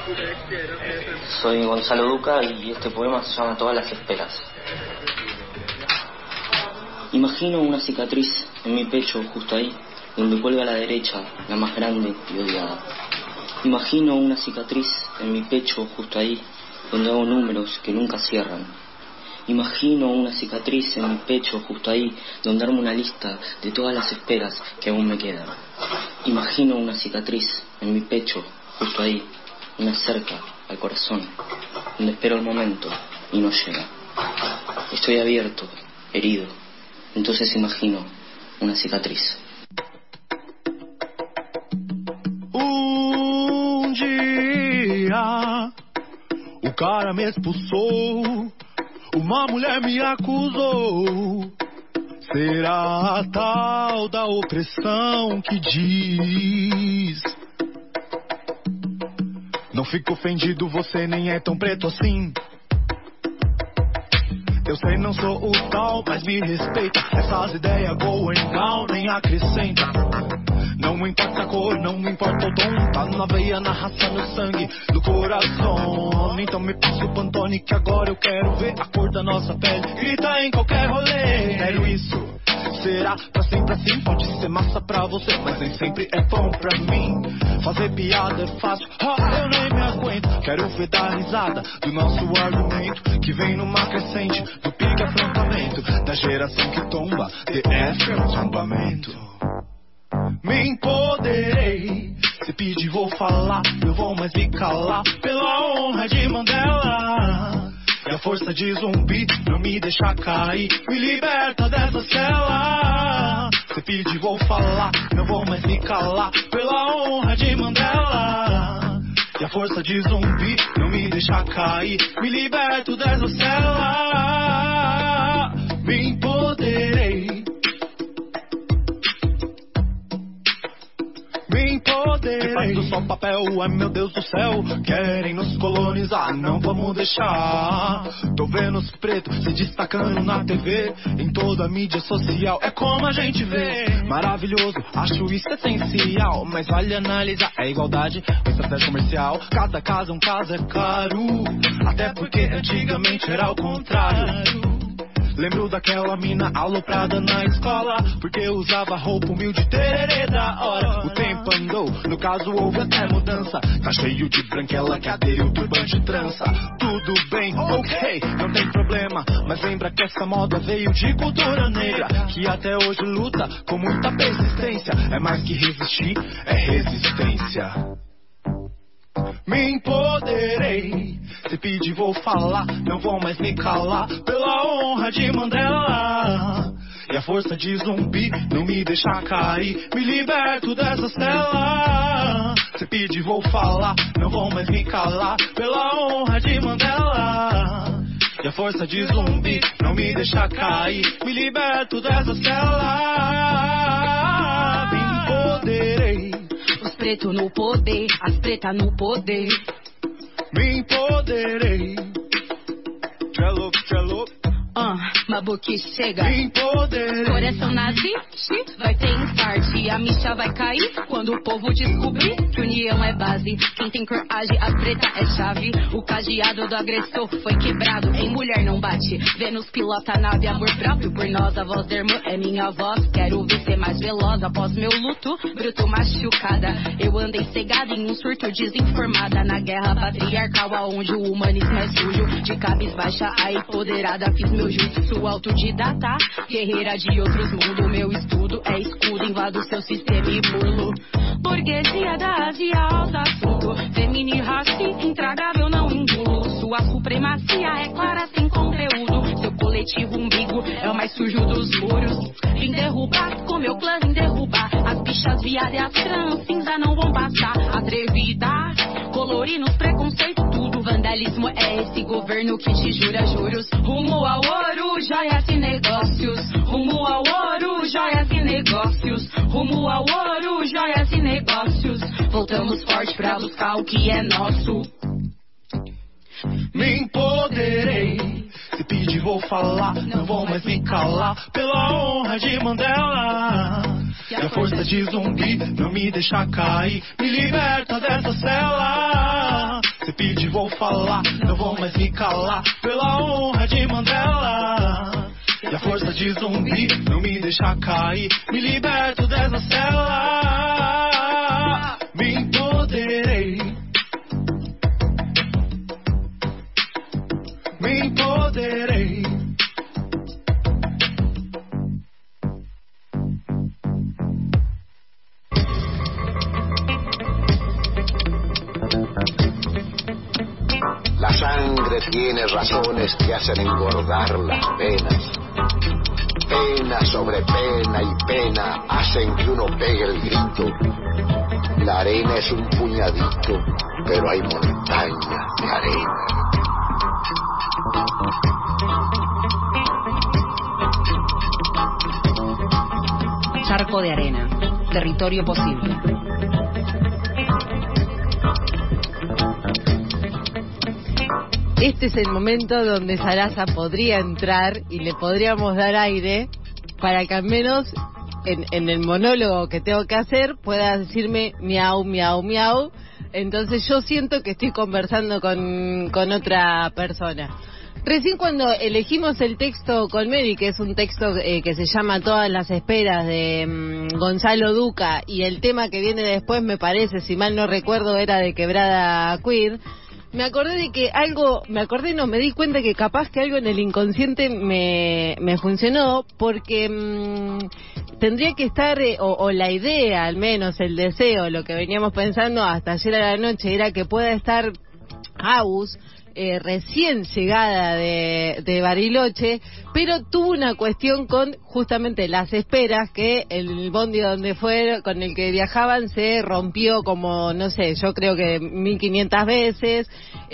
Soy Gonzalo Duca y este poema se llama Todas las esperas. Imagino una cicatriz en mi pecho justo ahí, donde cuelga a la derecha, la más grande y odiada. Imagino una cicatriz en mi pecho justo ahí, donde hago números que nunca cierran. Imagino una cicatriz en mi pecho justo ahí, donde armo una lista de todas las esperas que aún me quedan. Imagino una cicatriz en mi pecho justo ahí, una cerca al corazón, donde espero el momento y no llega. Estoy abierto, herido, entonces imagino una cicatriz. Dia o cara me expulsou, uma mulher me acusou. Será a tal da opressão que diz: não fico ofendido, você nem é tão preto assim. Eu sei, não sou o tal, mas me respeita. Essas ideias going down nem acrescenta. Não importa a cor, não importa o tom, tá na veia, na raça, no sangue, no coração. Então me passa o Pantone que agora eu quero ver a cor da nossa pele. Grita em qualquer rolê. Quero isso. Será pra sempre assim? Pode ser massa pra você, mas nem sempre é bom pra mim. Fazer piada é fácil, eu nem me aguento. Quero ver dar risada do nosso argumento, que vem numa crescente do pique afrontamento, da geração que tomba, DF é um tombamento. Me empoderei, se pedir vou falar, eu vou mais me calar, pela honra de Mandela. E a força de zumbi não me deixa cair, me liberta dessa cela. Se pedir vou falar, não vou mais me calar, pela honra de Mandela. E a força de zumbi não me deixa cair, me liberto dessa cela. Me empoderei, me empoderei. Que faz do sol papel, ai meu Deus do céu. Querem nos colonizar, não vamos deixar. Tô vendo os pretos se destacando na TV, em toda a mídia social, é como a gente vê. Maravilhoso, acho isso essencial, mas vale analisar, é igualdade, estratégia comercial. Cada casa um caso é caro, até porque antigamente era o contrário. Lembro daquela mina aloprada na escola, porque usava roupa humilde, tererê da hora. O tempo andou, no caso houve até mudança. Tá cheio de branquela que aderiu turbante trança. Tudo bem, ok, não tem problema, mas lembra que essa moda veio de cultura negra, que até hoje luta com muita persistência. É mais que resistir, é resistência. Me empoderei, se pedir vou falar, não vou mais me calar, pela honra de Mandela. E a força de zumbi não me deixa cair, me liberto dessa cela. Se pedir vou falar, não vou mais me calar, pela honra de Mandela. E a força de zumbi não me deixa cair, me liberto dessa cela. Me empoderei, os pretos no poder, as pretas no poder. Me empoderei. Cello, cello. Mabuque chega. Me empoderei. Coração nazi, vai ter infarte. A micha vai cair quando o povo descobrir que união é base. Quem tem coragem, a preta é chave. O cadeado do agressor foi quebrado. Em mulher não bate. Vênus pilota a nave, amor próprio por nós. A voz da irmã é minha voz. Quero ver ser mais veloz após meu luto. Bruto machucada. Eu andei cegada em um surto desinformada. Na guerra patriarcal, aonde o humanismo é sujo. De cabisbaixa a empoderada, fiz meu jutsu autodidata, guerreira de outros mundos. Meu estudo é escudo, invado seu sistema e burlo. Burguesia da Ásia, alto assunto. Femini raça intragável, não engulo. Sua supremacia é clara, sem conteúdo. Seu coletivo umbigo é o mais sujo dos muros. Vim derrubar, com meu clã vim derrubar. As bichas viadas e as trans cinza não vão passar. Atrevida, colorir nos preconceitos tudo. Vandalismo é esse governo que te jura juros. Rumo ao ouro, joias e negócios. Rumo ao ouro, joias e negócios. Rumo ao ouro, joias e negócios. Voltamos forte pra buscar o que é nosso. Me empoderei, se pedir vou falar, não vou mais me calar, pela honra de Mandela. E a força de zumbi não me deixa cair, me liberta dessa cela. vou falar, não vou mais me calar, pela honra de Mandela. E a força de zumbi não me deixa cair, me liberto dessa cela. Me empoderei, me empoderei. La sangre tiene razones que hacen engordar las penas. Pena sobre pena y pena hacen que uno pegue el grito. La arena es un puñadito, pero hay montañas de arena. Charco de arena, territorio posible. Este es el momento donde Sarasa podría entrar y le podríamos dar aire para que al menos en el monólogo que tengo que hacer pueda decirme miau, miau, miau. Entonces yo siento que estoy conversando con otra persona. Recién cuando elegimos el texto con Mary, que es un texto que se llama Todas las esperas de Gonzalo Duca, y el tema que viene después me parece, si mal no recuerdo, era de Quebrada Queer. Me acordé de que algo, me di cuenta que capaz que algo en el inconsciente me funcionó, porque tendría que estar, o la idea, al menos el deseo, lo que veníamos pensando hasta ayer a la noche, era que pueda estar Agus, recién llegada de Bariloche, pero tuvo una cuestión con justamente las esperas, que el bondi donde fue, con el que viajaban, se rompió como, no sé, yo creo que 1500 veces.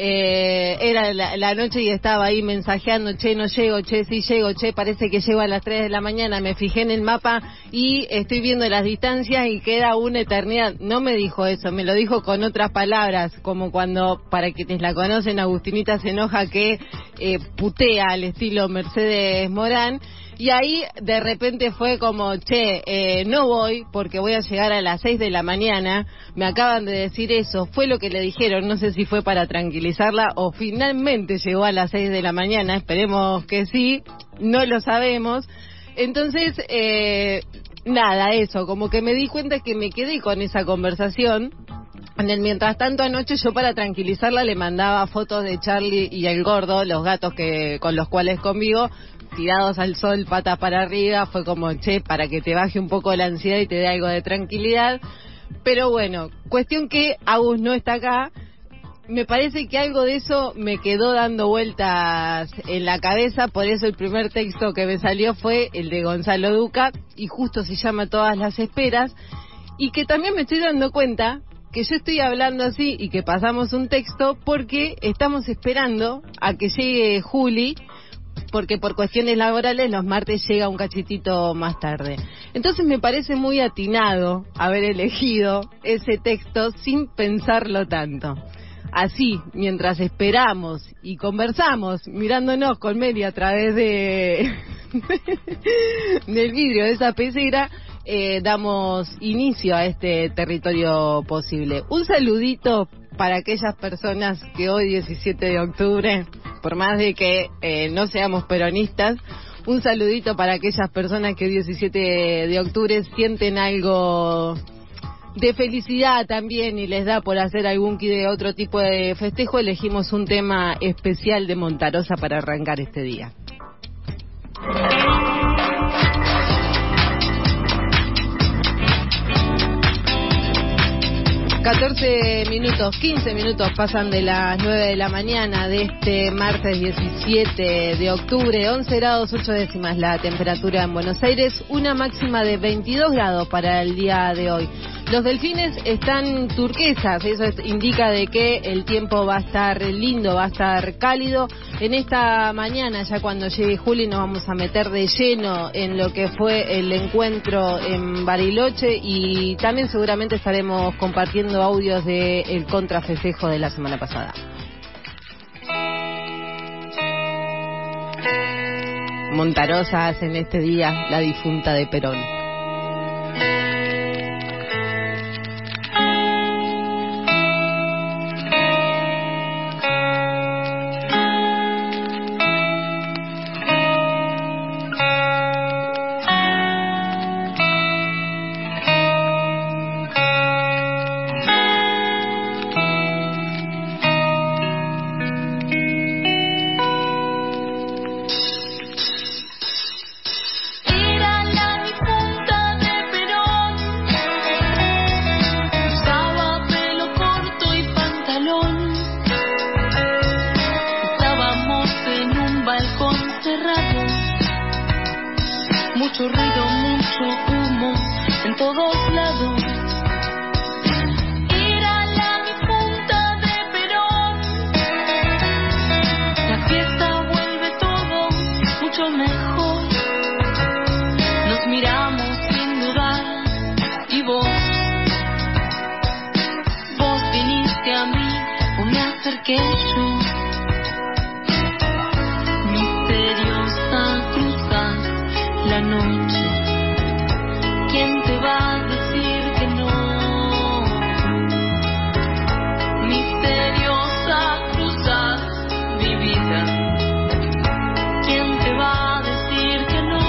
Era la noche y estaba ahí mensajeando, che, no llego, che, sí llego, che, parece que llego a las 3 de la mañana, me fijé en el mapa y estoy viendo las distancias y queda una eternidad. No me dijo eso, me lo dijo con otras palabras, como cuando, para quienes la conocen, Agustinita se enoja que putea al estilo Mercedes Morán, y ahí de repente fue como, che, no voy porque voy a llegar a las 6 de la mañana, me acaban de decir eso, fue lo que le dijeron, no sé si fue para tranquilizarla o finalmente llegó a las 6 de la mañana, esperemos que sí, no lo sabemos. Entonces, nada, eso, como que me di cuenta que me quedé con esa conversación. En el mientras tanto, anoche yo, para tranquilizarla, le mandaba fotos de Charlie y el gordo, los gatos con los cuales convivo, tirados al sol, patas para arriba. Fue como, che, para que te baje un poco la ansiedad y te dé algo de tranquilidad. Pero bueno, cuestión que Agus no está acá. Me parece que algo de eso me quedó dando vueltas en la cabeza, por eso el primer texto que me salió fue el de Gonzalo Duca, y justo se llama Todas las esperas, y que también me estoy dando cuenta que yo estoy hablando así y que pasamos un texto porque estamos esperando a que llegue Juli, porque por cuestiones laborales los martes llega un cachitito más tarde. Entonces me parece muy atinado haber elegido ese texto sin pensarlo tanto. Así, mientras esperamos y conversamos, mirándonos con Mary a través del vidrio de esa pecera, damos inicio a este territorio posible. Un saludito para aquellas personas que hoy, 17 de octubre, por más de que no seamos peronistas, un saludito para aquellas personas que 17 de octubre sienten algo de felicidad también y les da por hacer algún de otro tipo de festejo. Elegimos un tema especial de Montarosa para arrancar este día. 15 minutos pasan de las 9 de la mañana de este martes 17 de octubre, 11 grados 8 décimas la temperatura en Buenos Aires, una máxima de 22 grados para el día de hoy. Los delfines están turquesas, eso indica de que el tiempo va a estar lindo, va a estar cálido. En esta mañana, ya cuando llegue Juli, nos vamos a meter de lleno en lo que fue el encuentro en Bariloche y también seguramente estaremos compartiendo audios del contrafestejo de la semana pasada. Montarosa hace en este día la difunta de Perón. acerqué yo, misteriosa cruzar la noche. ¿Quién te va a decir que no? Misteriosa cruzar mi vida. ¿Quién te va a decir que no?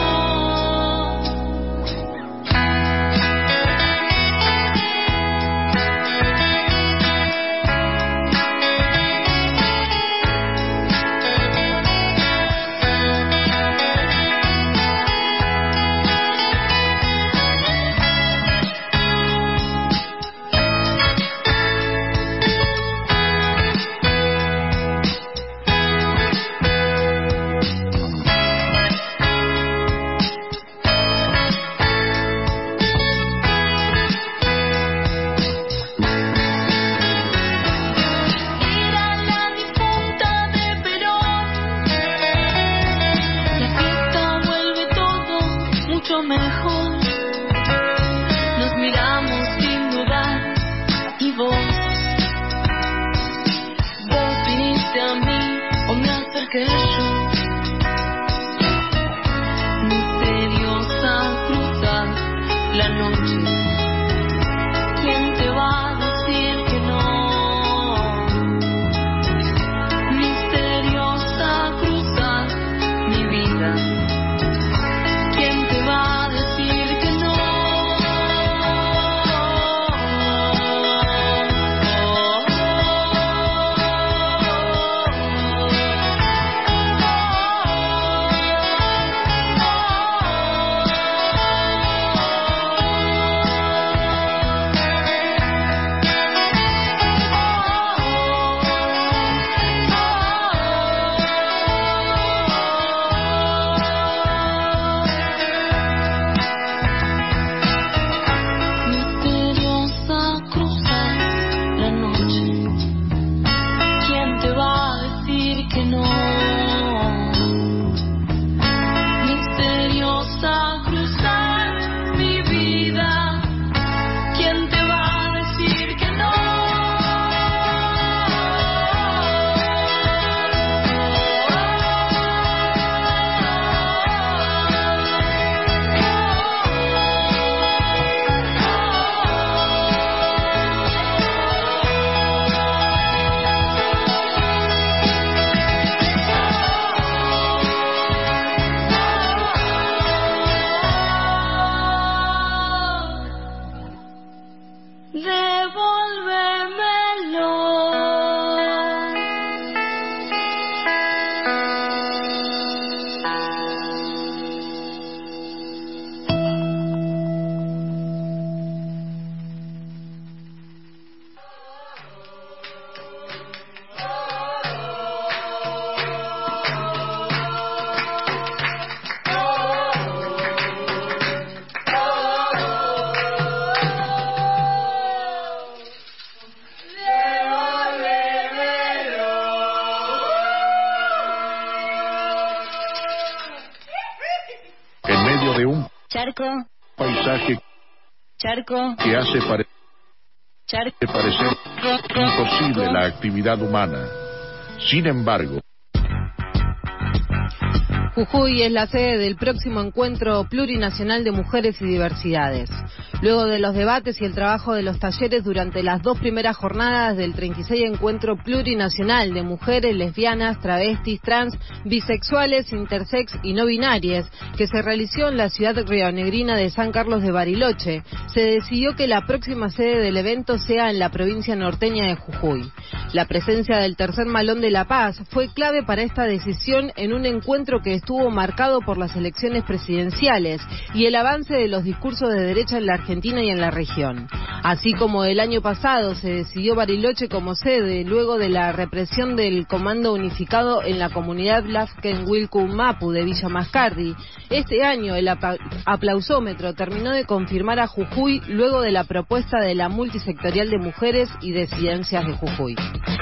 Paisaje charco que hace parecer imposible la actividad humana. Sin embargo, Jujuy es la sede del próximo Encuentro Plurinacional de Mujeres y Diversidades. Luego de los debates y el trabajo de los talleres durante las 2 primeras jornadas del 36 Encuentro Plurinacional de Mujeres, Lesbianas, Travestis, Trans, Bisexuales, Intersex y No Binarias, que se realizó en la ciudad rionegrina de San Carlos de Bariloche, se decidió que la próxima sede del evento sea en la provincia norteña de Jujuy. La presencia del Tercer Malón de La Paz fue clave para esta decisión en un encuentro que estuvo marcado por las elecciones presidenciales y el avance de los discursos de derecha en la Argentina y en la región. Así como el año pasado se decidió Bariloche como sede luego de la represión del Comando Unificado en la comunidad Lafken-Wilcu Mapu de Villa Mascardi, este año el aplausómetro terminó de confirmar a Jujuy luego de la propuesta de la multisectorial de mujeres y disidencias de Jujuy.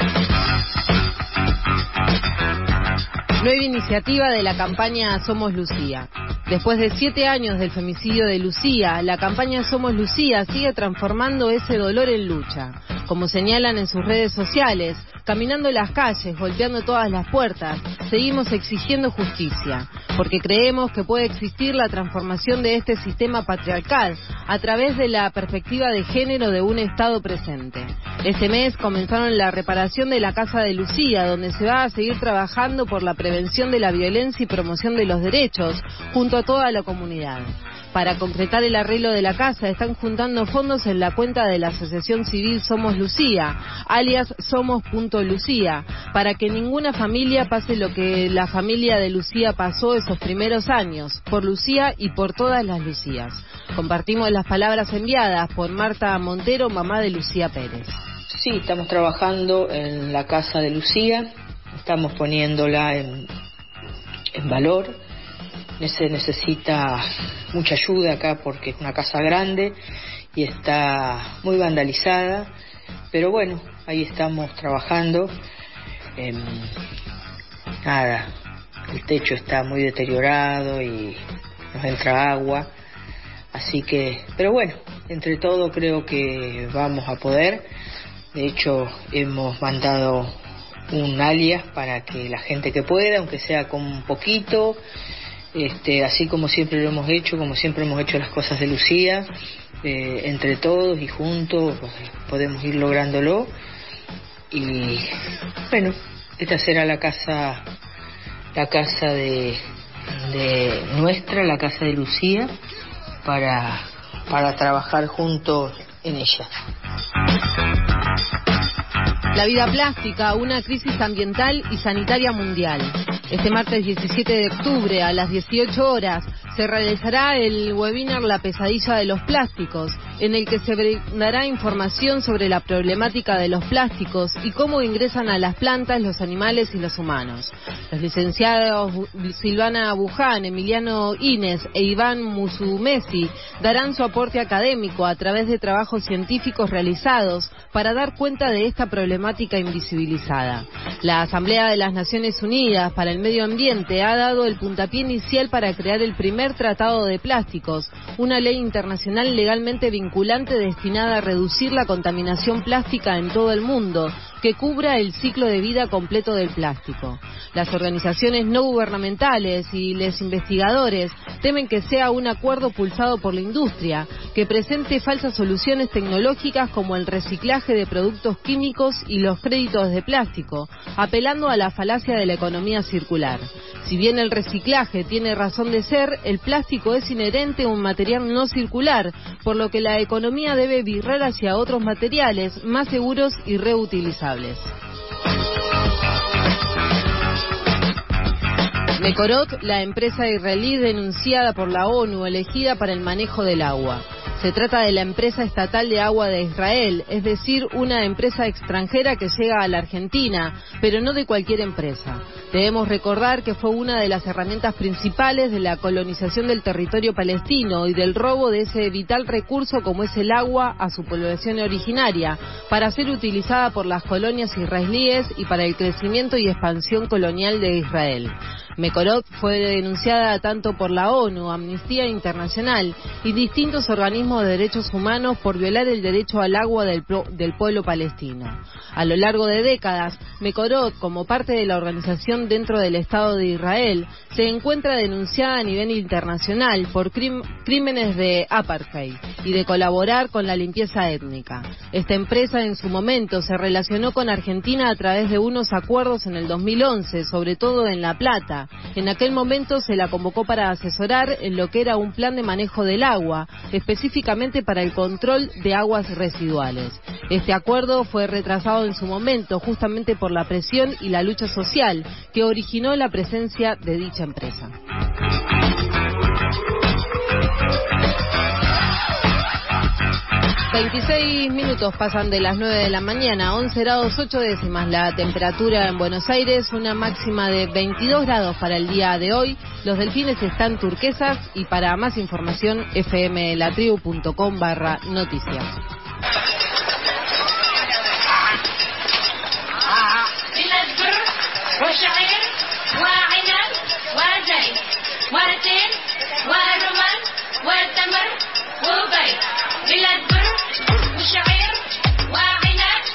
Nueva iniciativa de la campaña Somos Lucía. Después de 7 años del femicidio de Lucía, la campaña Somos Lucía sigue transformando ese dolor en lucha. Como señalan en sus redes sociales, caminando las calles, golpeando todas las puertas, seguimos exigiendo justicia, porque creemos que puede existir la transformación de este sistema patriarcal a través de la perspectiva de género de un Estado presente. Este mes comenzaron la reparación de la Casa de Lucía, donde se va a seguir trabajando por la prevención de la violencia y promoción de los derechos, junto a toda la comunidad. Para concretar el arreglo de la casa, están juntando fondos en la cuenta de la Asociación Civil Somos Lucía, alias Somos.Lucía, para que ninguna familia pase lo que la familia de Lucía pasó esos primeros años, por Lucía y por todas las Lucías. Compartimos las palabras enviadas por Marta Montero, mamá de Lucía Pérez. Sí, estamos trabajando en la casa de Lucía, estamos poniéndola en valor. Se necesita mucha ayuda acá porque es una casa grande y está muy vandalizada, pero bueno, ahí estamos trabajando. El techo está muy deteriorado y nos entra agua, así que, pero bueno, entre todo creo que vamos a poder. De hecho, hemos mandado un alias para que la gente que pueda, aunque sea con un poquito, así como siempre lo hemos hecho, como siempre hemos hecho las cosas de Lucía, entre todos y juntos podemos ir lográndolo. Y bueno, esta será la casa de nuestra, la casa de Lucía, para trabajar juntos en ella. La vida plástica, una crisis ambiental y sanitaria mundial. Este martes 17 de octubre a las 18 horas se realizará el webinar La pesadilla de los plásticos, en el que se brindará información sobre la problemática de los plásticos y cómo ingresan a las plantas, los animales y los humanos. Los licenciados Silvana Buján, Emiliano Ines e Iván Musumesi darán su aporte académico a través de trabajos científicos realizados para dar cuenta de esta problemática invisibilizada. La Asamblea de las Naciones Unidas para el Medio Ambiente ha dado el puntapié inicial para crear el primer tratado de plásticos, una ley internacional legalmente vinculante destinada a reducir la contaminación plástica en todo el mundo, que cubra el ciclo de vida completo del plástico. Las organizaciones no gubernamentales y los investigadores temen que sea un acuerdo pulsado por la industria, que presente falsas soluciones tecnológicas como el reciclaje de productos químicos y los créditos de plástico, apelando a la falacia de la economía circular. Si bien el reciclaje tiene razón de ser, el plástico es inherente a un material no circular, por lo que la economía debe virar hacia otros materiales más seguros y reutilizables. Mekorot, la empresa israelí denunciada por la ONU elegida para el manejo del agua. Se trata de la empresa estatal de agua de Israel, es decir, una empresa extranjera que llega a la Argentina, pero no de cualquier empresa. Debemos recordar que fue una de las herramientas principales de la colonización del territorio palestino y del robo de ese vital recurso como es el agua a su población originaria, para ser utilizada por las colonias israelíes y para el crecimiento y expansión colonial de Israel. Mekorot fue denunciada tanto por la ONU, Amnistía Internacional y distintos organismos de derechos humanos por violar el derecho al agua del pueblo palestino. A lo largo de décadas, Mekorot, como parte de la organización dentro del Estado de Israel, se encuentra denunciada a nivel internacional por crímenes de apartheid y de colaborar con la limpieza étnica. Esta empresa en su momento se relacionó con Argentina a través de unos acuerdos en el 2011, sobre todo en La Plata. En aquel momento se la convocó para asesorar en lo que era un plan de manejo del agua, específicamente para el control de aguas residuales. Este acuerdo fue retrasado en su momento justamente por la presión y la lucha social que originó la presencia de dicha empresa. 26 minutos pasan de las 9 de la mañana, 11 grados 8 décimas la temperatura en Buenos Aires, una máxima de 22 grados para el día de hoy. Los delfines están turquesas y para más información fmlatribu.com/noticias. والشعير وعنب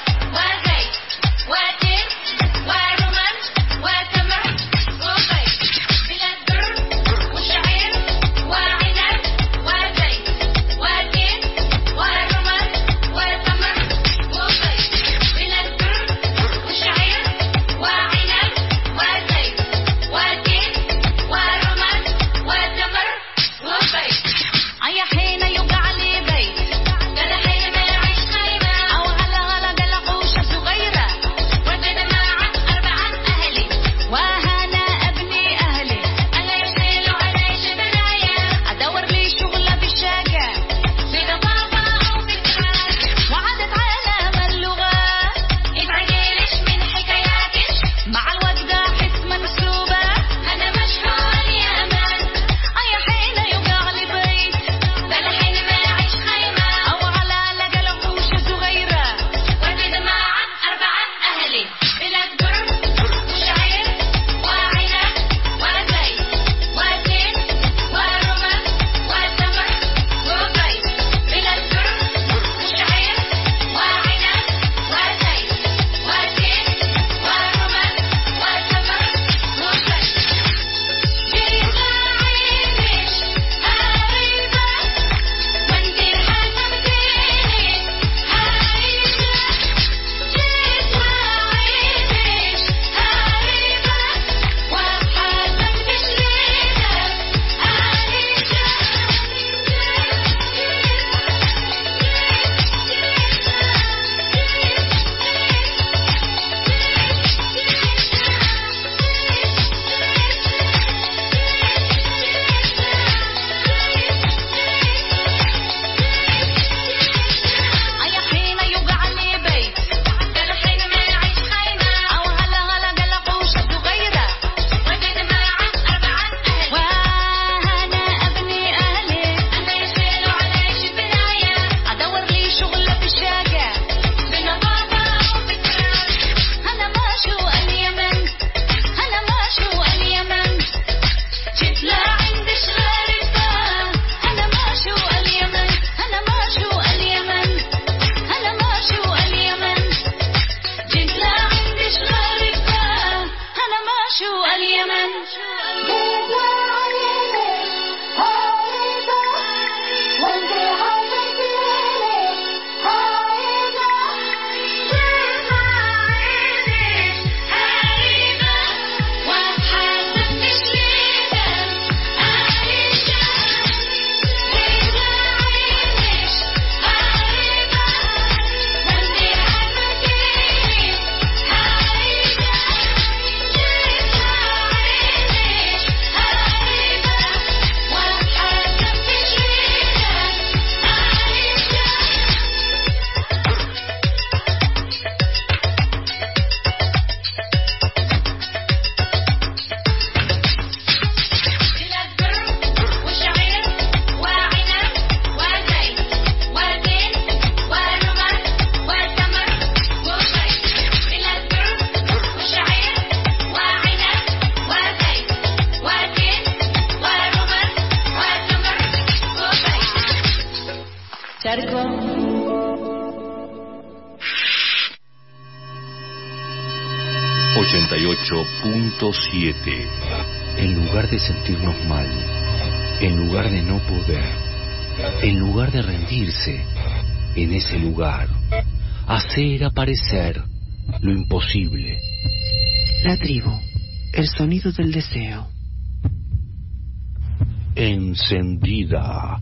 88.7. En lugar de sentirnos mal, en lugar de no poder, en lugar de rendirse, en ese lugar, hacer aparecer lo imposible. La tribu, el sonido del deseo. Encendida.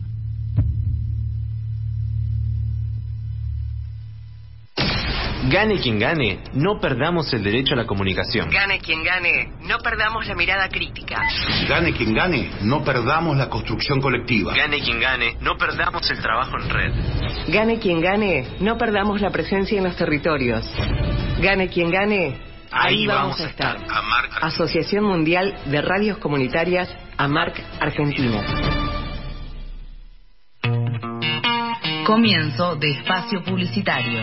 Gane quien gane, no perdamos el derecho a la comunicación. Gane quien gane, no perdamos la mirada crítica. Gane quien gane, no perdamos la construcción colectiva. Gane quien gane, no perdamos el trabajo en red. Gane quien gane, no perdamos la presencia en los territorios. Gane quien gane, ahí vamos a estar. AMARC. Asociación Mundial de Radios Comunitarias, AMARC Argentina. Comienzo de espacio publicitario.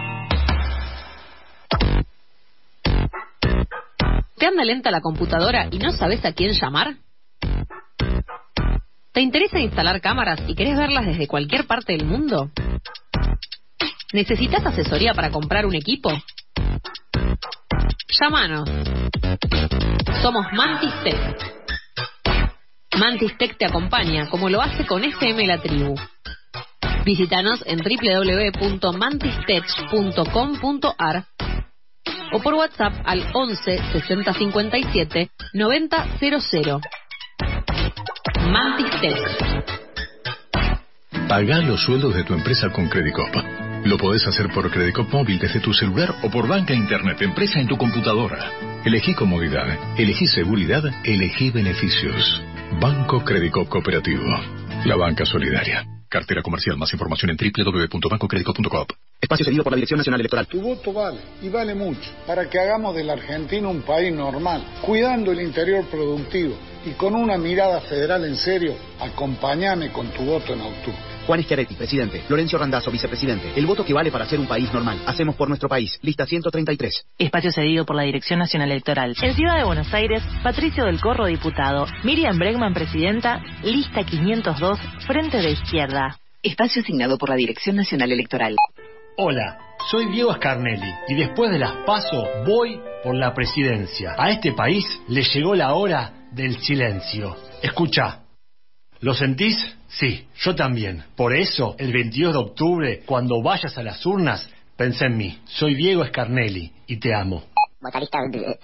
¿Te anda lenta la computadora y no sabes a quién llamar? ¿Te interesa instalar cámaras y querés verlas desde cualquier parte del mundo? ¿Necesitas asesoría para comprar un equipo? Llámanos. Somos Mantis Tech. Mantis Tech te acompaña, como lo hace con FM La Tribu. Visítanos en www.mantistech.com.ar o por WhatsApp al 11 60 57 90 00. Mantis Tech. Pagá los sueldos de tu empresa con Credicop. Lo podés hacer por Credicop móvil desde tu celular o por banca internet empresa en tu computadora. Elegí comodidad, elegí seguridad, elegí beneficios. Banco Credicop Cooperativo. La banca solidaria. Cartera comercial. Más información en www.bancocredico.com. Espacio cedido por la Dirección Nacional Electoral. Tu voto vale, y vale mucho, para que hagamos de la Argentina un país normal, cuidando el interior productivo y con una mirada federal en serio. Acompáñame con tu voto en octubre. Juan Schiaretti, presidente. Lorenzo Randazzo, vicepresidente. El voto que vale para ser un país normal. Hacemos por nuestro país. Lista 133. Espacio cedido por la Dirección Nacional Electoral. En Ciudad de Buenos Aires, Patricio del Corro, diputado. Miriam Bregman, presidenta. Lista 502, Frente de Izquierda. Espacio asignado por la Dirección Nacional Electoral. Hola, soy Diego Scarnelli y después de las PASO voy por la presidencia. A este país le llegó la hora del silencio. Escucha. ¿Lo sentís? Sí, yo también. Por eso, el 22 de octubre, cuando vayas a las urnas, pensá en mí. Soy Diego Scarnelli y te amo. Vocalista.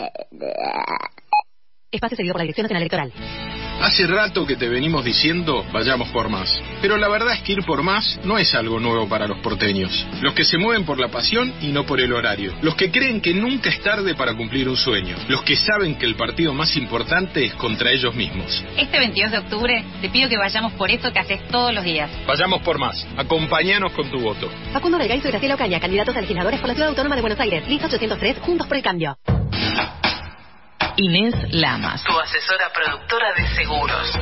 Espacio seguido por la Dirección Nacional Electoral. Hace rato que te venimos diciendo, vayamos por más. Pero la verdad es que ir por más no es algo nuevo para los porteños. Los que se mueven por la pasión y no por el horario. Los que creen que nunca es tarde para cumplir un sueño. Los que saben que el partido más importante es contra ellos mismos. Este 22 de octubre te pido que vayamos por eso que haces todos los días. Vayamos por más. Acompáñanos con tu voto. Facundo Belgaizo y Graciela Ocaña, candidatos a legisladores por la Ciudad Autónoma de Buenos Aires. Lista 803, Juntos por el Cambio. Inés Lamas, Tu asesora productora de seguros.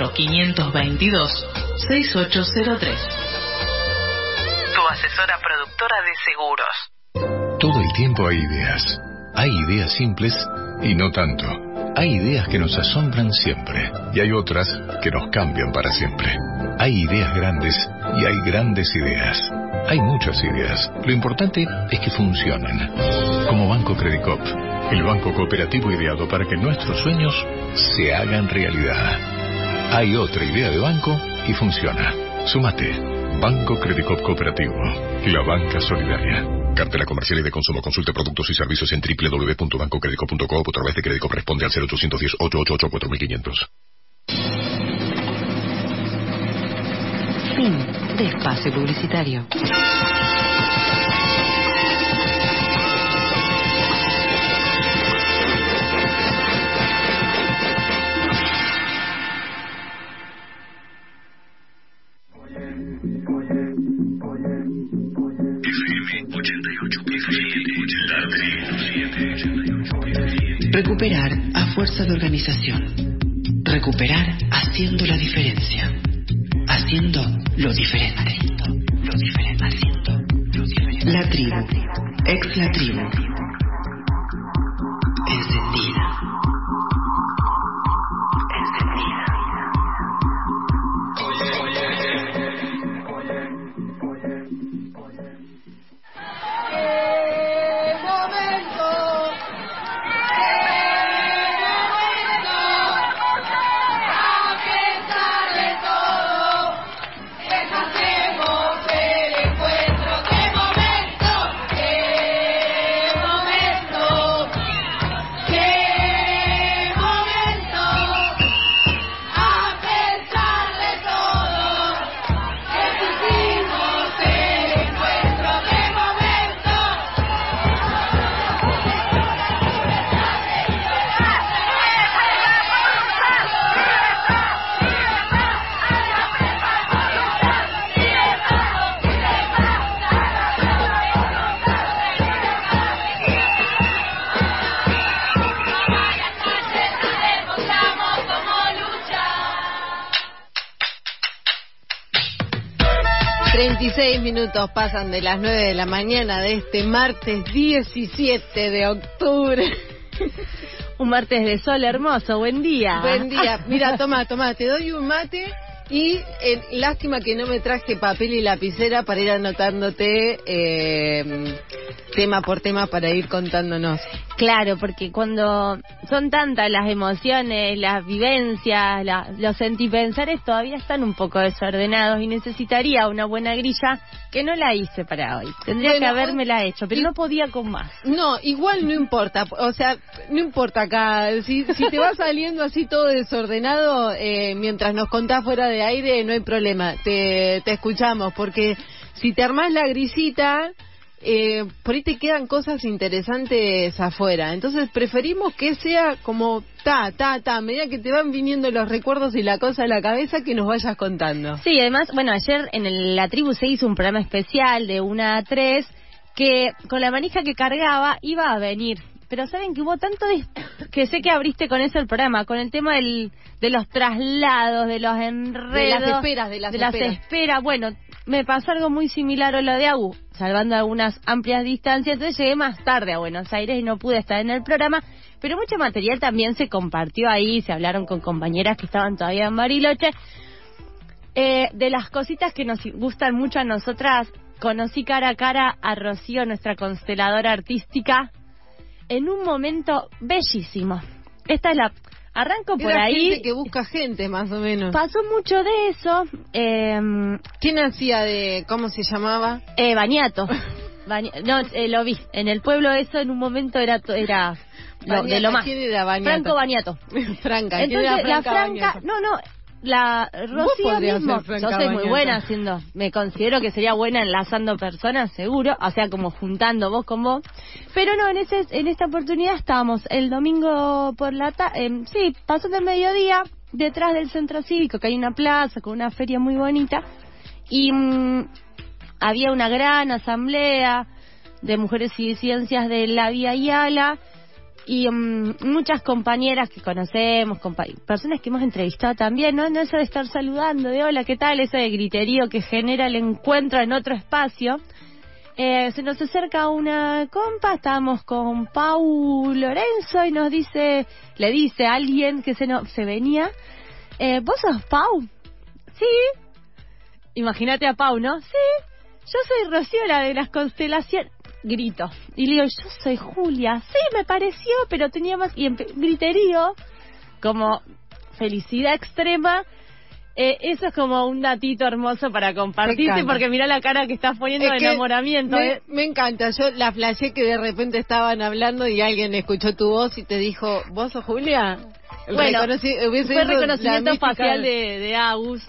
4522-6803. Tu asesora productora de seguros. Todo el tiempo hay ideas. Hay ideas simples y no tanto. Hay ideas que nos asombran siempre y hay otras que nos cambian para siempre. Hay ideas grandes y hay grandes ideas. Hay muchas ideas. Lo importante es que funcionen. Como Banco Credicop, el banco cooperativo ideado para que nuestros sueños se hagan realidad. Hay otra idea de banco y funciona. Súmate. Banco Credicop Cooperativo. La banca solidaria. Cartera comercial y de consumo. Consulte productos y servicios en www.bancocredico.com o a través de Credicop. Responde al 0810-888-4500. Fin de espacio publicitario. Recuperar a fuerza de organización. Recuperar haciendo la diferencia. Haciendo lo diferente. La tribu. Ex la tribu. Encendida. 16 minutos pasan de las 9 de la mañana de este martes 17 de octubre. Un martes de sol hermoso, buen día. Buen día. Mira, toma, te doy un mate y lástima que no me traje papel y lapicera para ir anotándote tema por tema para ir contándonos. Claro, porque cuando son tantas las emociones, las vivencias, los sentipensares todavía están un poco desordenados y necesitaría una buena grilla que no la hice para hoy. Tendría que habérmela hecho, pero no podía con más. No, igual no importa, o sea, no importa acá. Si te va saliendo así todo desordenado, mientras nos contás fuera de aire, no hay problema, te escuchamos, porque si te armás la grisita... por ahí te quedan cosas interesantes afuera, entonces preferimos que sea como a medida que te van viniendo los recuerdos y la cosa a la cabeza, que nos vayas contando. Sí, además, bueno, ayer en la tribu se hizo un programa especial de 1 a 3 que con la manija que cargaba iba a venir, pero saben que hubo tanto que sé que abriste con eso el programa, con el tema de los traslados, de los enredos, de las esperas. Bueno, me pasó algo muy similar a lo de Agu, salvando algunas amplias distancias, entonces llegué más tarde a Buenos Aires y no pude estar en el programa, pero mucho material también se compartió ahí, se hablaron con compañeras que estaban todavía en Bariloche. De las cositas que nos gustan mucho a nosotras, conocí cara a cara a Rocío, nuestra consteladora artística, en un momento bellísimo. Esta es la... Arranco por Era ahí. Gente que busca gente, más o menos. Pasó mucho de eso. ¿Quién hacía de... ¿Cómo se llamaba? Baniato. No, lo vi. En el pueblo eso en un momento era Baniato, de lo más. ¿Quién era Baniato? Franco Baniato. Franca. Entonces, ¿quién era la Franca... Baniato? No, la Rocío mismo. Yo soy muy buena haciendo... Me considero que sería buena enlazando personas, seguro. O sea, como juntando vos con vos. Pero no, en esta oportunidad estábamos el domingo por la tarde... sí, pasando el mediodía, detrás del centro cívico, que hay una plaza con una feria muy bonita. Y había una gran asamblea de mujeres y ciencias de la Vía Yala. Y muchas compañeras que conocemos, personas que hemos entrevistado también, ¿no? Eso de estar saludando, de hola, ¿qué tal? Ese de griterío que genera el encuentro en otro espacio. Se nos acerca una compa, estábamos con Pau Lorenzo y le dice a alguien que se venía, ¿vos sos Pau? Sí. Imagínate a Pau, ¿no? Sí. Yo soy Rocío, la de las constelaciones. Grito. Y le digo, yo soy Julia. Sí, me pareció, pero tenía más... Y griterío, como felicidad extrema. Eso es como un datito hermoso para compartirte, porque mirá la cara que estás poniendo de enamoramiento. Me encanta. Yo la flashé que de repente estaban hablando y alguien escuchó tu voz y te dijo, ¿vos sos Julia? Bueno, fue reconocimiento facial de Agus.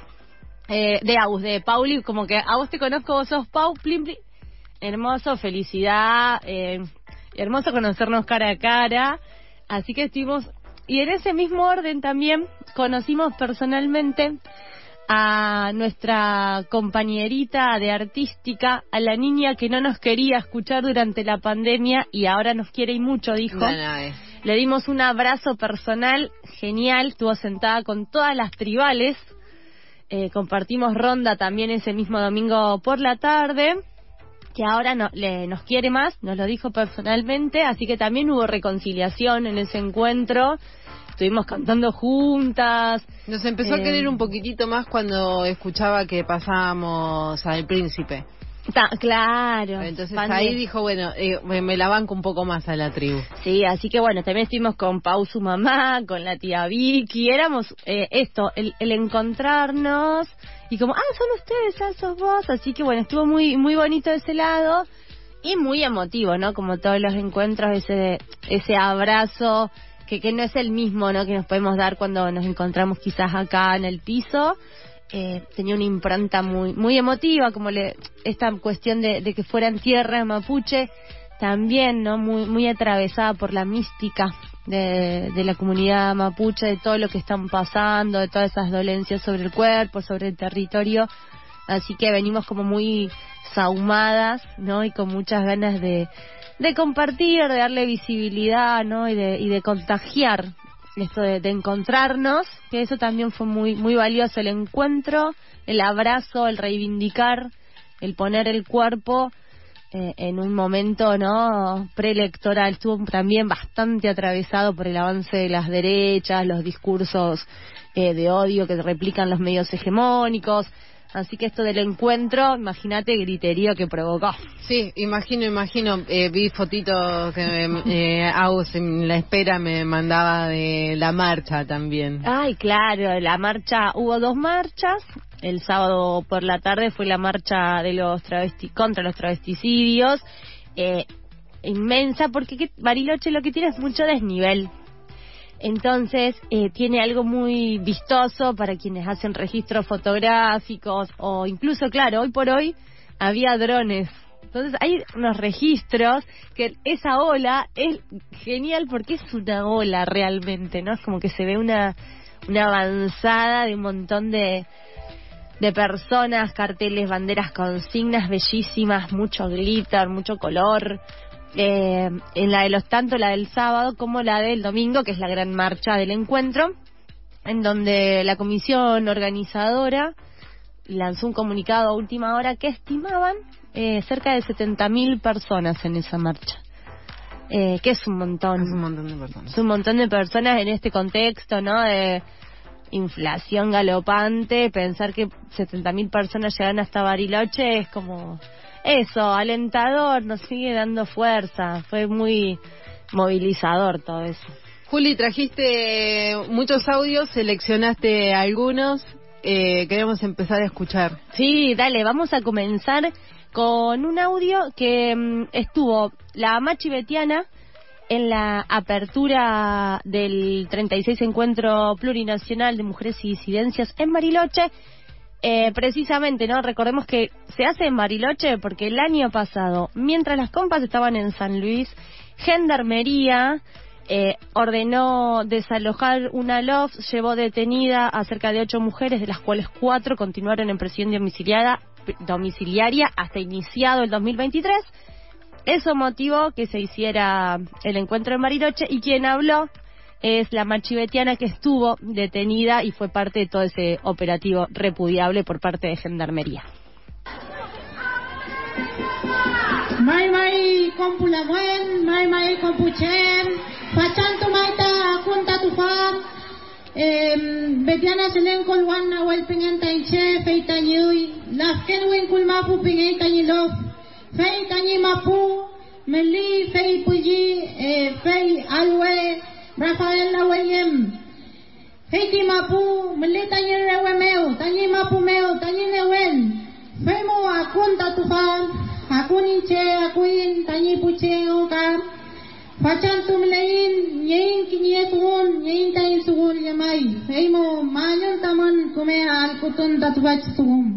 De Pauli, como que a vos te conozco, vos sos Pau, plim, plim. Hermoso, felicidad, hermoso conocernos cara a cara, así que estuvimos, y en ese mismo orden también conocimos personalmente a nuestra compañerita de artística, a la niña que no nos quería escuchar durante la pandemia y ahora nos quiere y mucho, dijo. Le dimos un abrazo personal, genial, estuvo sentada con todas las tribales, compartimos ronda también ese mismo domingo por la tarde, que ahora nos quiere más, nos lo dijo personalmente, así que también hubo reconciliación en ese encuentro, estuvimos cantando juntas. Nos empezó a querer un poquitito más cuando escuchaba que pasábamos al Príncipe. Claro. Entonces ahí dijo, bueno, me la banco un poco más a la tribu. Sí, así que bueno, también estuvimos con Pau, su mamá, con la tía Vicky, éramos el encontrarnos y como, son ustedes, sos vos, así que bueno, estuvo muy muy bonito de ese lado y muy emotivo, ¿no? Como todos los encuentros, ese abrazo que no es el mismo, ¿no? Que nos podemos dar cuando nos encontramos quizás acá en el piso. Tenía una impronta muy muy emotiva, como esta cuestión de que fuera en tierra mapuche, también, ¿no? Muy muy atravesada por la mística de la comunidad mapuche, de todo lo que están pasando, de todas esas dolencias sobre el cuerpo, sobre el territorio, así que venimos como muy sahumadas, ¿no? Y con muchas ganas de compartir, de darle visibilidad, ¿no? Y de contagiar esto de encontrarnos, que eso también fue muy muy valioso, el encuentro, el abrazo, el reivindicar el poner el cuerpo en un momento no preelectoral. Estuvo también bastante atravesado por el avance de las derechas, los discursos de odio que replican los medios hegemónicos. Así que esto del encuentro, imagínate el griterío que provocó. Sí, imagino. Vi fotitos que Agus en la espera me mandaba de la marcha también. Ay, claro, la marcha, hubo 2 marchas. El sábado por la tarde fue la marcha de los contra los travesticidios, inmensa, porque Bariloche lo que tiene es mucho desnivel. Entonces, tiene algo muy vistoso para quienes hacen registros fotográficos o incluso, claro, hoy por hoy había drones. Entonces, hay unos registros que esa ola es genial porque es una ola realmente, ¿no? Es como que se ve una avanzada de un montón de personas, carteles, banderas, consignas bellísimas, mucho glitter, mucho color. En la de tanto la del sábado como la del domingo, que es la gran marcha del encuentro, en donde la comisión organizadora lanzó un comunicado a última hora que estimaban cerca de 70.000 personas en esa marcha, que es un montón. Es un montón de personas. Es un montón de personas en este contexto, ¿no? De inflación galopante. Pensar que 70.000 personas llegan hasta Bariloche es como... eso, alentador, nos sigue dando fuerza. Fue muy movilizador todo eso. Juli, trajiste muchos audios, seleccionaste algunos, queremos empezar a escuchar. Sí, dale, vamos a comenzar con un audio que estuvo la Machi Betiana en la apertura del 36 Encuentro Plurinacional de Mujeres y Disidencias en Bariloche. Precisamente, ¿no? Recordemos que se hace en Bariloche porque el año pasado, mientras las compas estaban en San Luis, Gendarmería ordenó desalojar una loft, llevó detenida a cerca de 8 mujeres, de las cuales 4 continuaron en prisión domiciliaria hasta iniciado el 2023. Eso motivó que se hiciera el encuentro en Bariloche, y quien habló es la Machi Betiana, que estuvo detenida y fue parte de todo ese operativo repudiable por parte de Gendarmería. Mai compulawen, mai compuchen, pachanto maita junta tu fam, Betiana selen kolwana wel pingenta inche feita nyui, las kenwin kulmapu pingenta nyilov, feita nyimapu, meli fei puji, fei alwe, Rafael Nawayem, feiti mapu, meli tanyi rewemeu, tanyi mapu meu, tanyi newen, femo akunta tu fam. Akuninche, akuin, tanyi puche oka, fachantum lein, yein kinye sugun, yein tayin sugun yamai, feimo mañon taman kume al kutun tatubach sugum.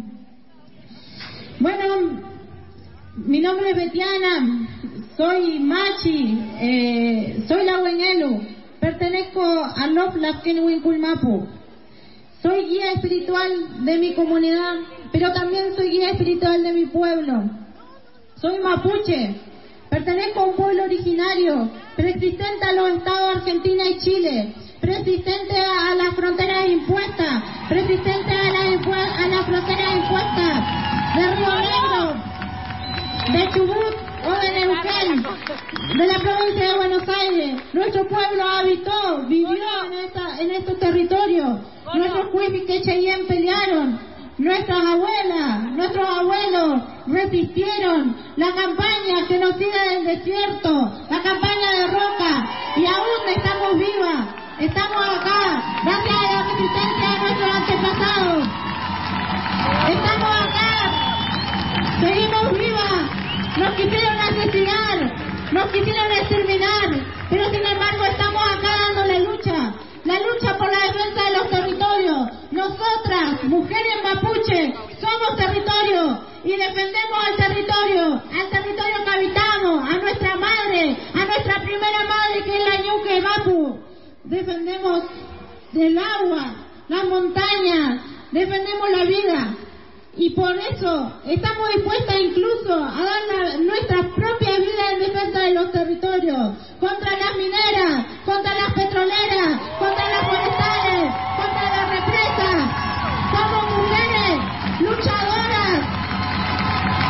Bueno, mi nombre es Betiana, soy Machi, soy la Huenelu, pertenezco a Lof Lafkenwin Kulmapu. Soy guía espiritual de mi comunidad, pero también soy guía espiritual de mi pueblo. Soy mapuche, pertenezco a un pueblo originario, preexistente a los estados Argentina y Chile, preexistente a las fronteras impuestas, preexistente a las fronteras impuestas de Río Negro, de Chubut o de Neuquén, de la provincia de Buenos Aires. Nuestro pueblo vivió en estos territorios. Nuestros cuivis que Cheyenne pelearon. Nuestras abuelas, nuestros abuelos resistieron la campaña genocida del desierto, la campaña de Roca, y aún estamos vivas, estamos acá, gracias a la resistencia de nuestros antepasados. Estamos acá, seguimos vivas, nos quisieron asesinar, nos quisieron exterminar, pero sin embargo estamos acá dándole lucha. La lucha por la defensa de los territorios. Nosotras, mujeres mapuche, somos territorio y defendemos al territorio que habitamos, a nuestra madre, a nuestra primera madre, que es la Ñuque Mapu. Defendemos el agua, las montañas, defendemos la vida. Y por eso estamos dispuestas incluso a dar nuestras propias vidas en defensa de los territorios, contra las mineras, contra las petroleras, contra las forestales, contra las represas. Somos mujeres luchadoras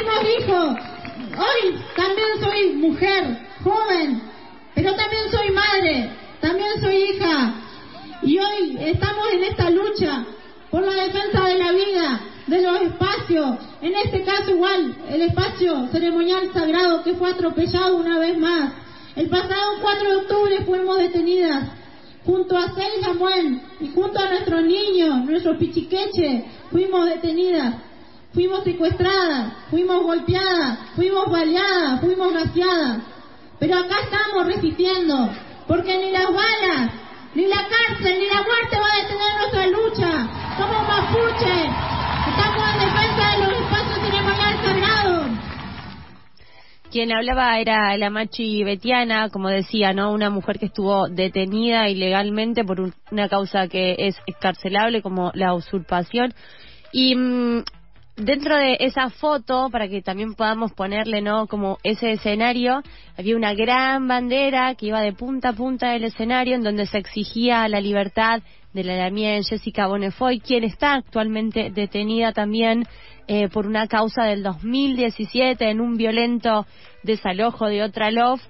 tuvimos hijos. Hoy también soy mujer, joven, pero también soy madre, también soy hija. Y hoy estamos en esta lucha por la defensa de la vida, de los espacios. En este caso igual, el espacio ceremonial sagrado que fue atropellado una vez más. El pasado 4 de octubre fuimos detenidas junto a 6 Samuel y junto a nuestros niños, nuestros pichiqueches, fuimos detenidas, fuimos secuestradas, fuimos golpeadas, fuimos baleadas, fuimos gaseadas. Pero acá estamos resistiendo, porque ni las balas, ni la cárcel, ni la muerte va a detener nuestra lucha. Somos mapuches, estamos en defensa de los espacios ceremoniales sagrados. Quien hablaba era la Machi Betiana, como decía, ¿no? Una mujer que estuvo detenida ilegalmente por una causa que es excarcelable, como la usurpación. Y dentro de esa foto, para que también podamos ponerle, ¿no?, como ese escenario, había una gran bandera que iba de punta a punta del escenario, en donde se exigía la libertad de la lamien Jessica Bonnefoy, quien está actualmente detenida también por una causa del 2017 en un violento desalojo de otra LOF.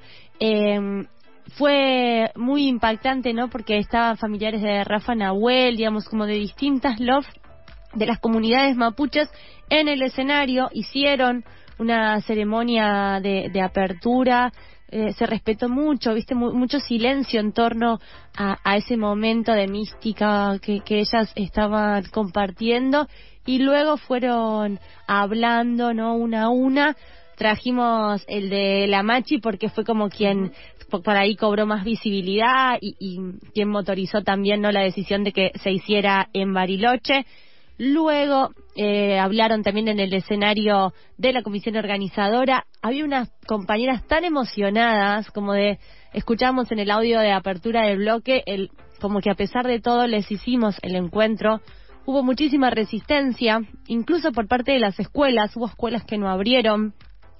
Fue muy impactante, ¿no?, porque estaban familiares de Rafa Nahuel, digamos, como de distintas LOF de las comunidades mapuches en el escenario. Hicieron una ceremonia de apertura, se respetó mucho, viste, mucho silencio en torno a ese momento de mística que ellas estaban compartiendo, y luego fueron hablando, ¿no?, una a una. Trajimos el de la Machi porque fue como quien por ahí cobró más visibilidad y quien motorizó también, ¿no?, la decisión de que se hiciera en Bariloche. Luego hablaron también en el escenario de la comisión organizadora. Había unas compañeras tan emocionadas, como escuchamos en el audio de apertura del bloque, como que a pesar de todo les hicimos el encuentro. Hubo muchísima resistencia, incluso por parte de las escuelas. Hubo escuelas que no abrieron.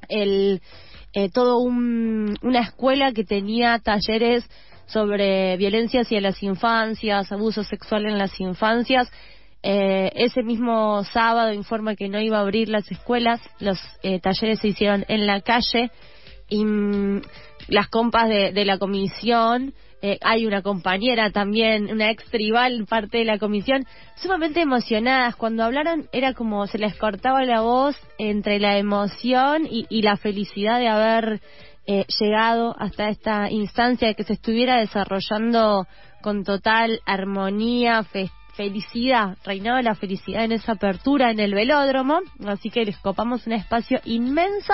Una escuela que tenía talleres sobre violencia hacia las infancias, abuso sexual en las infancias. Ese mismo sábado informa que no iba a abrir las escuelas. Los talleres se hicieron en la calle, y las compas de la comisión, hay una compañera también, una ex tribal, parte de la comisión, sumamente emocionadas. Cuando hablaron era como se les cortaba la voz entre la emoción y la felicidad de haber llegado hasta esta instancia, de que se estuviera desarrollando con total armonía, felicidad, reinaba la felicidad en esa apertura en el velódromo. Así que les copamos un espacio inmenso,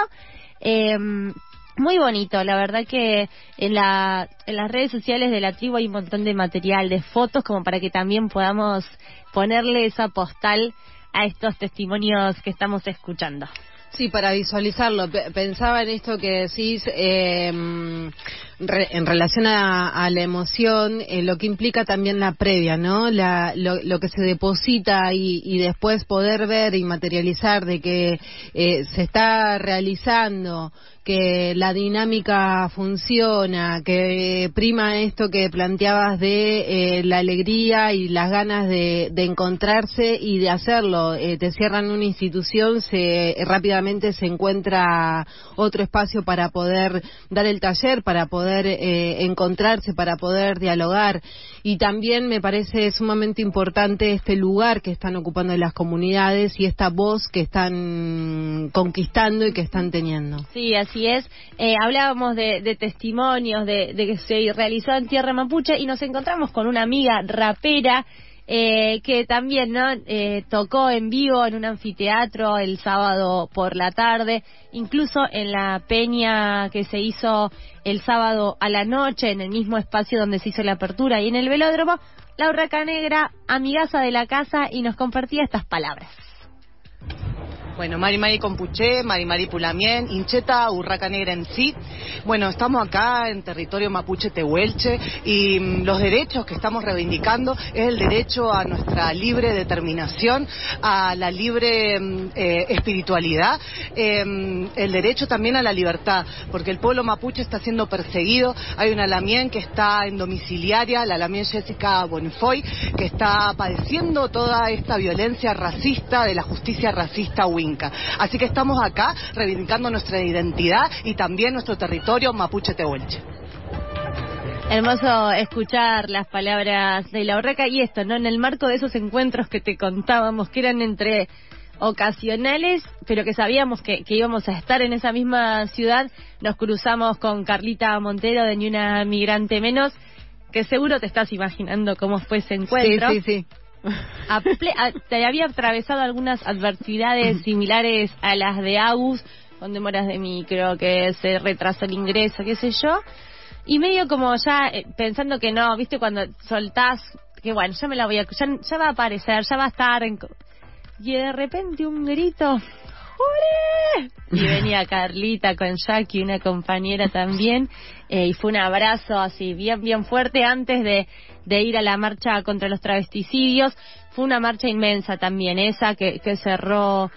muy bonito. La verdad que en las redes sociales de la tribu hay un montón de material, de fotos, como para que también podamos ponerle esa postal a estos testimonios que estamos escuchando. Sí, para visualizarlo. Pensaba en esto que decís en relación a la emoción, lo que implica también la previa, ¿no? Lo que se deposita y después poder ver y materializar de que se está realizando, que la dinámica funciona, que prima esto que planteabas de la alegría y las ganas de encontrarse y de hacerlo. Te cierran una institución, rápidamente se encuentra otro espacio para poder dar el taller, para poder encontrarse, para poder dialogar. Y también me parece sumamente importante este lugar que están ocupando las comunidades y esta voz que están conquistando y que están teniendo. Sí, así es. Hablábamos de testimonios de que se realizó en Tierra Mapuche, y nos encontramos con una amiga rapera que también, ¿no?, tocó en vivo en un anfiteatro el sábado por la tarde, incluso en la peña que se hizo el sábado a la noche, en el mismo espacio donde se hizo la apertura y en el velódromo. La Urraca Negra, amigaza de la casa, y nos compartía estas palabras. Bueno, Mari Compuché, Mari Pulamien, Incheta, Urraca Negra en sí. Bueno, estamos acá en territorio mapuche tehuelche, y los derechos que estamos reivindicando es el derecho a nuestra libre determinación, a la libre espiritualidad, el derecho también a la libertad, porque el pueblo mapuche está siendo perseguido. Hay una lamien que está en domiciliaria, la lamien Jessica Bonnefoy, que está padeciendo toda esta violencia racista de la justicia racista Win. Inca. Así que estamos acá reivindicando nuestra identidad y también nuestro territorio mapuche tehuelche. Hermoso escuchar las palabras de la Urraca y esto, ¿no? En el marco de esos encuentros que te contábamos, que eran entre ocasionales, pero que sabíamos que íbamos a estar en esa misma ciudad, nos cruzamos con Carlita Montero de Ni Una Migrante Menos, que seguro te estás imaginando cómo fue ese encuentro. Sí. Te había atravesado algunas adversidades similares a las de Agus, con demoras de micro, que se retrasó el ingreso, qué sé yo. Y medio como ya pensando que no, viste, cuando soltás, que bueno, ya me la voy a... Ya va a aparecer, ya va a estar Y de repente un grito, ¡Ore! Y venía Carlita con Jackie, una compañera también, y fue un abrazo así bien fuerte antes de ir a la marcha contra los travesticidios. Fue una marcha inmensa también esa que cerró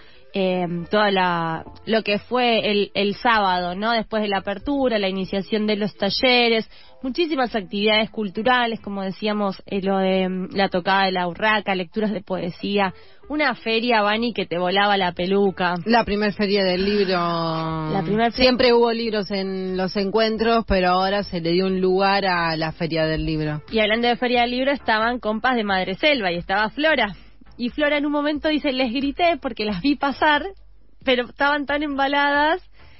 toda lo que fue el sábado, ¿no? Después de la apertura, la iniciación de los talleres, muchísimas actividades culturales, como decíamos, lo de la tocada de la Urraca, lecturas de poesía, una feria, Vani, que te volaba la peluca. La primer feria del libro. Siempre hubo libros en los encuentros, pero ahora se le dio un lugar a la feria del libro. Y hablando de feria del libro, estaban compas de Madreselva y estaba Flora. Y Flora en un momento dice, les grité porque las vi pasar, pero estaban tan embaladas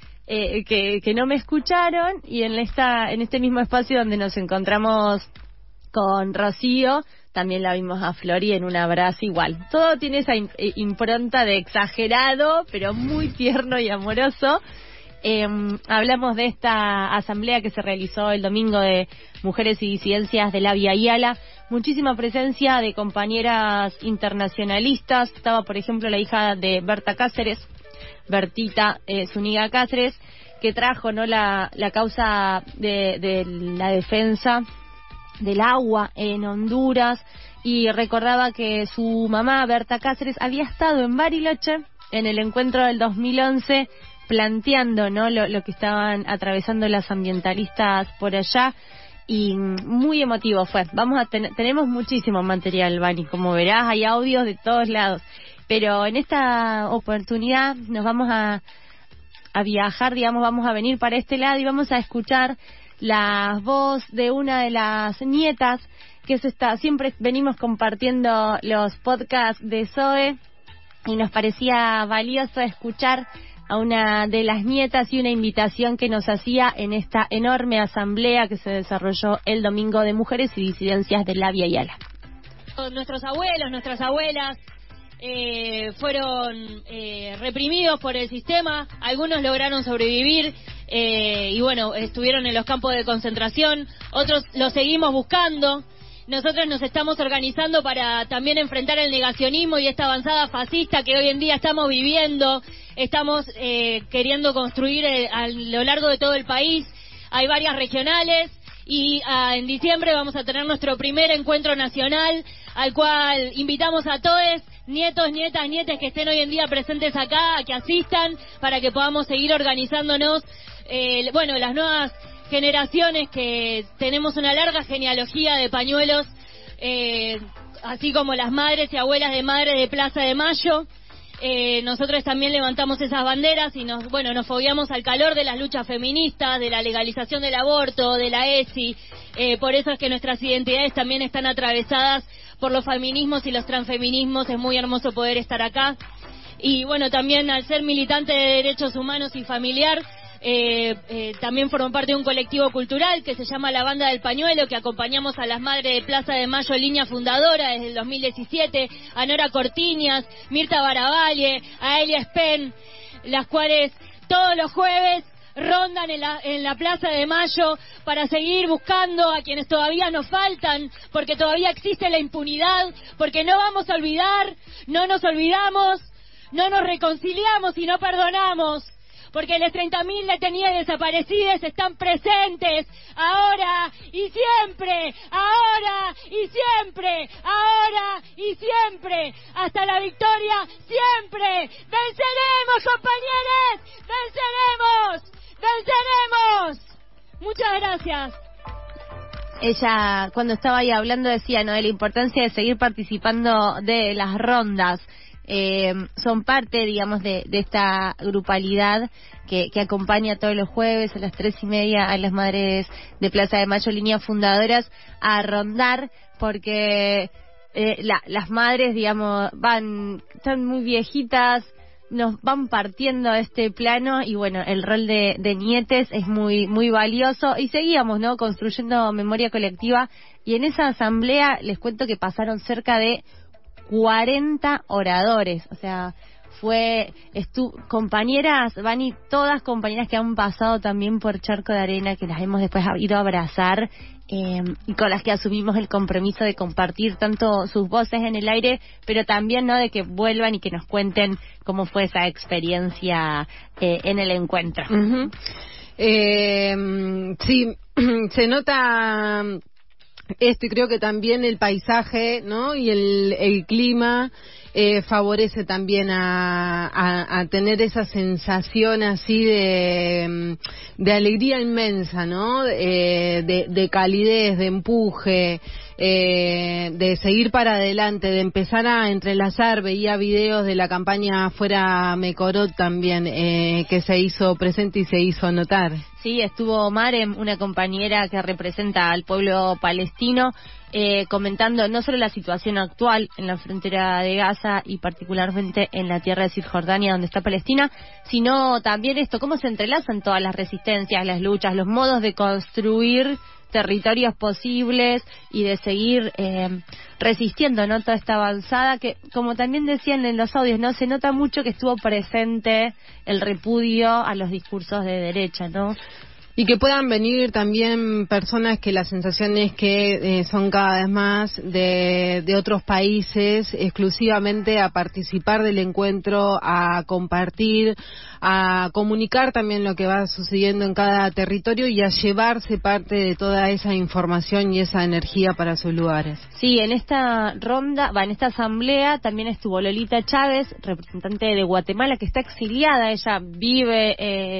que no me escucharon. Y en este mismo espacio donde nos encontramos con Rocío, también la vimos a Flori en un abrazo igual. Todo tiene esa impronta de exagerado, pero muy tierno y amoroso. Hablamos de esta asamblea que se realizó el domingo de Mujeres y Disidencias de la Vía Yala. Muchísima presencia de compañeras internacionalistas. Estaba, por ejemplo, la hija de Berta Cáceres, Bertita Zúñiga Cáceres, que trajo, ¿no?, la causa de la defensa del agua en Honduras, y recordaba que su mamá, Berta Cáceres, había estado en Bariloche en el encuentro del 2011 planteando, ¿no?, lo que estaban atravesando las ambientalistas por allá, y muy emotivo fue. Tenemos muchísimo material, Vani, como verás, hay audios de todos lados, pero en esta oportunidad nos vamos a viajar, digamos, vamos a venir para este lado y vamos a escuchar la voz de una de las nietas que siempre venimos compartiendo los podcasts de Zoe, y nos parecía valioso escuchar a una de las nietas y una invitación que nos hacía en esta enorme asamblea que se desarrolló el domingo de Mujeres y Disidencias de la Vía Yala. Nuestros abuelos, nuestras abuelas fueron reprimidos por el sistema, algunos lograron sobrevivir y bueno, estuvieron en los campos de concentración, otros los seguimos buscando. Nosotros nos estamos organizando para también enfrentar el negacionismo y esta avanzada fascista que hoy en día estamos viviendo. Estamos queriendo construir a lo largo de todo el país. Hay varias regionales y en diciembre vamos a tener nuestro primer encuentro nacional, al cual invitamos a todos, nietos, nietas, nietes que estén hoy en día presentes acá, a que asistan para que podamos seguir organizándonos. Las nuevas generaciones que tenemos una larga genealogía de pañuelos, así como las madres y abuelas de Madres de Plaza de Mayo. Nosotros también levantamos esas banderas y nos fogueamos al calor de las luchas feministas, de la legalización del aborto, de la ESI. Por eso es que nuestras identidades también están atravesadas por los feminismos y los transfeminismos. Es muy hermoso poder estar acá. Y bueno, también al ser militante de derechos humanos y familiar, también formo parte de un colectivo cultural que se llama La Banda del Pañuelo, que acompañamos a las Madres de Plaza de Mayo, línea fundadora desde el 2017, a Nora Cortiñas, Mirta Baravalle, a Elia Spen, las cuales todos los jueves rondan en la Plaza de Mayo para seguir buscando a quienes todavía nos faltan, porque todavía existe la impunidad, porque no vamos a olvidar, no nos olvidamos, no nos reconciliamos y no perdonamos. Porque los 30.000 detenidas y desaparecidas están presentes ahora y siempre, ahora y siempre, ahora y siempre, hasta la victoria siempre. ¡Venceremos, compañeros! ¡Venceremos! ¡Venceremos! Muchas gracias. Ella, cuando estaba ahí hablando, decía, ¿no?, de la importancia de seguir participando de las rondas. son parte, digamos, de esta grupalidad que acompaña todos los jueves a las 3:30 a las madres de Plaza de Mayo, líneas fundadoras, a rondar, porque las madres, digamos, están muy viejitas, nos van partiendo a este plano, y bueno, el rol de nietes es muy muy valioso, y seguíamos, ¿no?, construyendo memoria colectiva. Y en esa asamblea les cuento que pasaron cerca de 40 oradores, o sea, compañeras, Vani, todas compañeras que han pasado también por Charco de Arena, que las hemos después ido a abrazar, y con las que asumimos el compromiso de compartir tanto sus voces en el aire, pero también, ¿no?, de que vuelvan y que nos cuenten cómo fue esa experiencia en el encuentro. Uh-huh. Sí, se nota esto, y creo que también el paisaje, ¿no?, y el clima favorece también a tener esa sensación así de alegría inmensa, ¿no?, de calidez, de empuje, de seguir para adelante, de empezar a entrelazar. Veía videos de la campaña Fuera Mekorot también, que se hizo presente y se hizo notar. Sí, estuvo Marem, una compañera que representa al pueblo palestino, comentando no solo la situación actual en la frontera de Gaza y particularmente en la tierra de Cisjordania donde está Palestina, sino también esto, cómo se entrelazan todas las resistencias, las luchas, los modos de construir territorios posibles y de seguir resistiendo, ¿no?, toda esta avanzada que, como también decían en los audios, ¿no?, se nota mucho que estuvo presente el repudio a los discursos de derecha, ¿no? Y que puedan venir también personas que la sensación es que son cada vez más de otros países, exclusivamente a participar del encuentro, a compartir, a comunicar también lo que va sucediendo en cada territorio y a llevarse parte de toda esa información y esa energía para sus lugares. Sí, en esta en esta asamblea también estuvo Lolita Chávez, representante de Guatemala, que está exiliada. Ella vive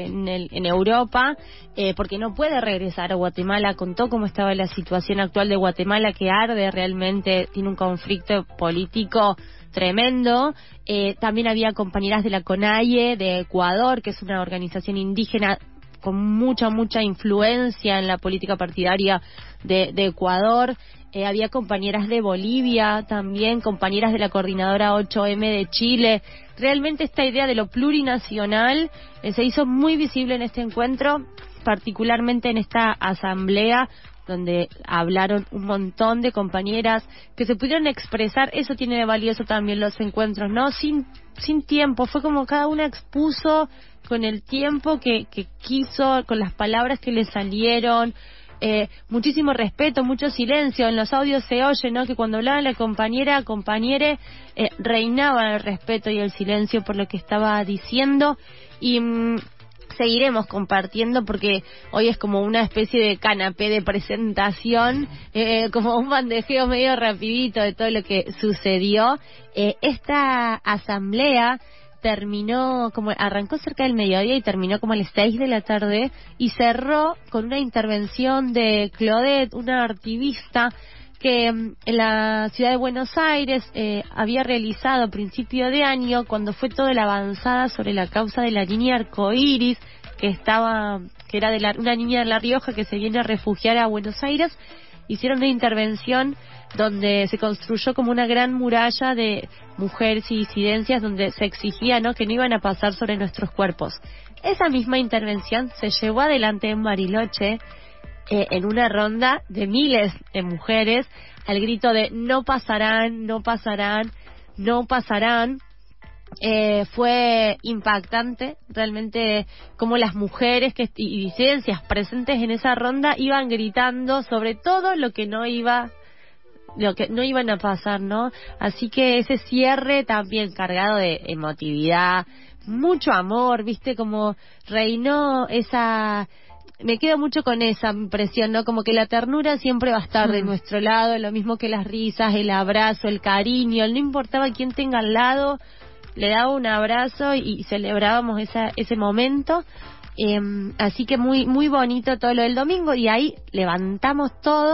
en Europa, porque no puede regresar a Guatemala. Contó cómo estaba la situación actual de Guatemala, que arde realmente, tiene un conflicto político tremendo. También había compañeras de la CONAIE de Ecuador, que es una organización indígena con mucha influencia en la política partidaria de Ecuador. Había compañeras de Bolivia también, compañeras de la coordinadora 8M de Chile. Realmente esta idea de lo plurinacional se hizo muy visible en este encuentro, particularmente en esta asamblea, donde hablaron un montón de compañeras que se pudieron expresar. Eso tiene de valioso también los encuentros, ¿no? Sin tiempo, fue como cada una expuso con el tiempo que quiso, con las palabras que le salieron. Muchísimo respeto, mucho silencio. En los audios se oye, ¿no?, que cuando hablaba la compañere, reinaba el respeto y el silencio por lo que estaba diciendo. Y seguiremos compartiendo, porque hoy es como una especie de canapé de presentación, como un bandejeo medio rapidito de todo lo que sucedió. Esta asamblea arrancó cerca del mediodía y terminó como a las 6 de la tarde, y cerró con una intervención de Claudette, una activista que en la ciudad de Buenos Aires había realizado a principio de año, cuando fue toda la avanzada sobre la causa de la niña arcoíris, que era una niña de La Rioja que se viene a refugiar a Buenos Aires. Hicieron una intervención donde se construyó como una gran muralla de mujeres y disidencias, donde se exigía, ¿no?, que no iban a pasar sobre nuestros cuerpos. Esa misma intervención se llevó adelante en Bariloche, en una ronda de miles de mujeres, al grito de no pasarán, no pasarán, no pasarán. Fue impactante realmente cómo las mujeres y disidencias presentes en esa ronda iban gritando sobre todo lo que no iban a pasar, ¿no? Así que ese cierre también cargado de emotividad, mucho amor, viste, como reinó esa. Me quedo mucho con esa impresión, ¿no? Como que la ternura siempre va a estar de nuestro lado, lo mismo que las risas, el abrazo, el cariño, no importaba quién tenga al lado, le daba un abrazo y celebrábamos ese momento. Así que muy muy bonito todo lo del domingo, y ahí levantamos todo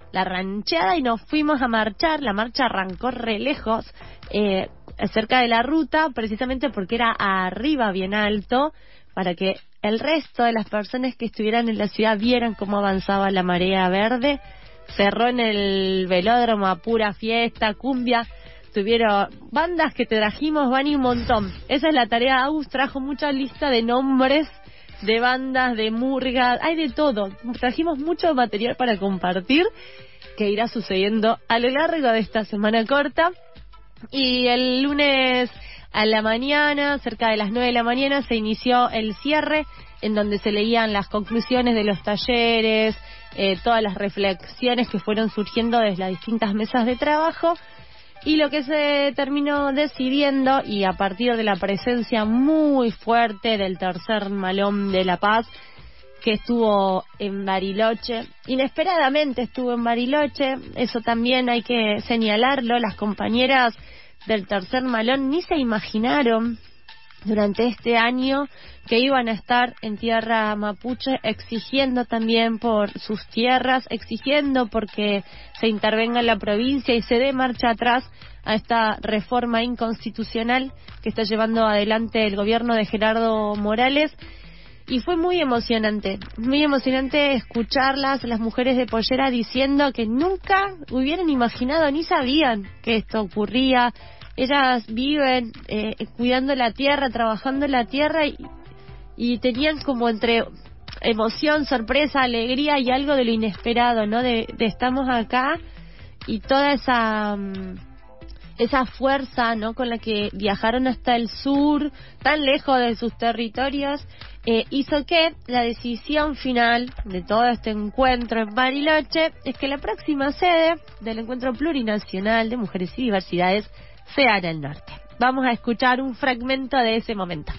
la rancheada y nos fuimos a marchar. La marcha arrancó re lejos, cerca de la ruta, precisamente porque era arriba, bien alto, para que el resto de las personas que estuvieran en la ciudad vieran cómo avanzaba la marea verde. Cerró en el velódromo a pura fiesta, cumbia. Tuvieron bandas que te trajimos, van y un montón. Esa es la tarea. Agus trajo mucha lista de nombres de bandas, de murgas, hay de todo. Trajimos mucho material para compartir que irá sucediendo a lo largo de esta semana corta. Y el lunes a la mañana, cerca de las 9 de la mañana, se inició el cierre, en donde se leían las conclusiones de los talleres, todas las reflexiones que fueron surgiendo desde las distintas mesas de trabajo. Y lo que se terminó decidiendo, y a partir de la presencia muy fuerte del tercer Malón de La Paz, que estuvo en Bariloche, inesperadamente estuvo en Bariloche, eso también hay que señalarlo. Las compañeras del tercer Malón ni se imaginaron durante este año que iban a estar en tierra mapuche, exigiendo también por sus tierras, exigiendo porque se intervenga en la provincia y se dé marcha atrás a esta reforma inconstitucional que está llevando adelante el gobierno de Gerardo Morales. Y fue muy emocionante escucharlas, las mujeres de Pollera, diciendo que nunca hubieran imaginado ni sabían que esto ocurría. Ellas viven cuidando la tierra, trabajando la tierra, y tenían como entre emoción, sorpresa, alegría y algo de lo inesperado, ¿no? De estamos acá, y toda esa fuerza, ¿no? Con la que viajaron hasta el sur, tan lejos de sus territorios, hizo que la decisión final de todo este encuentro en Bariloche es que la próxima sede del Encuentro Plurinacional de Mujeres y Diversidades sea en el norte. Vamos a escuchar un fragmento de ese momento.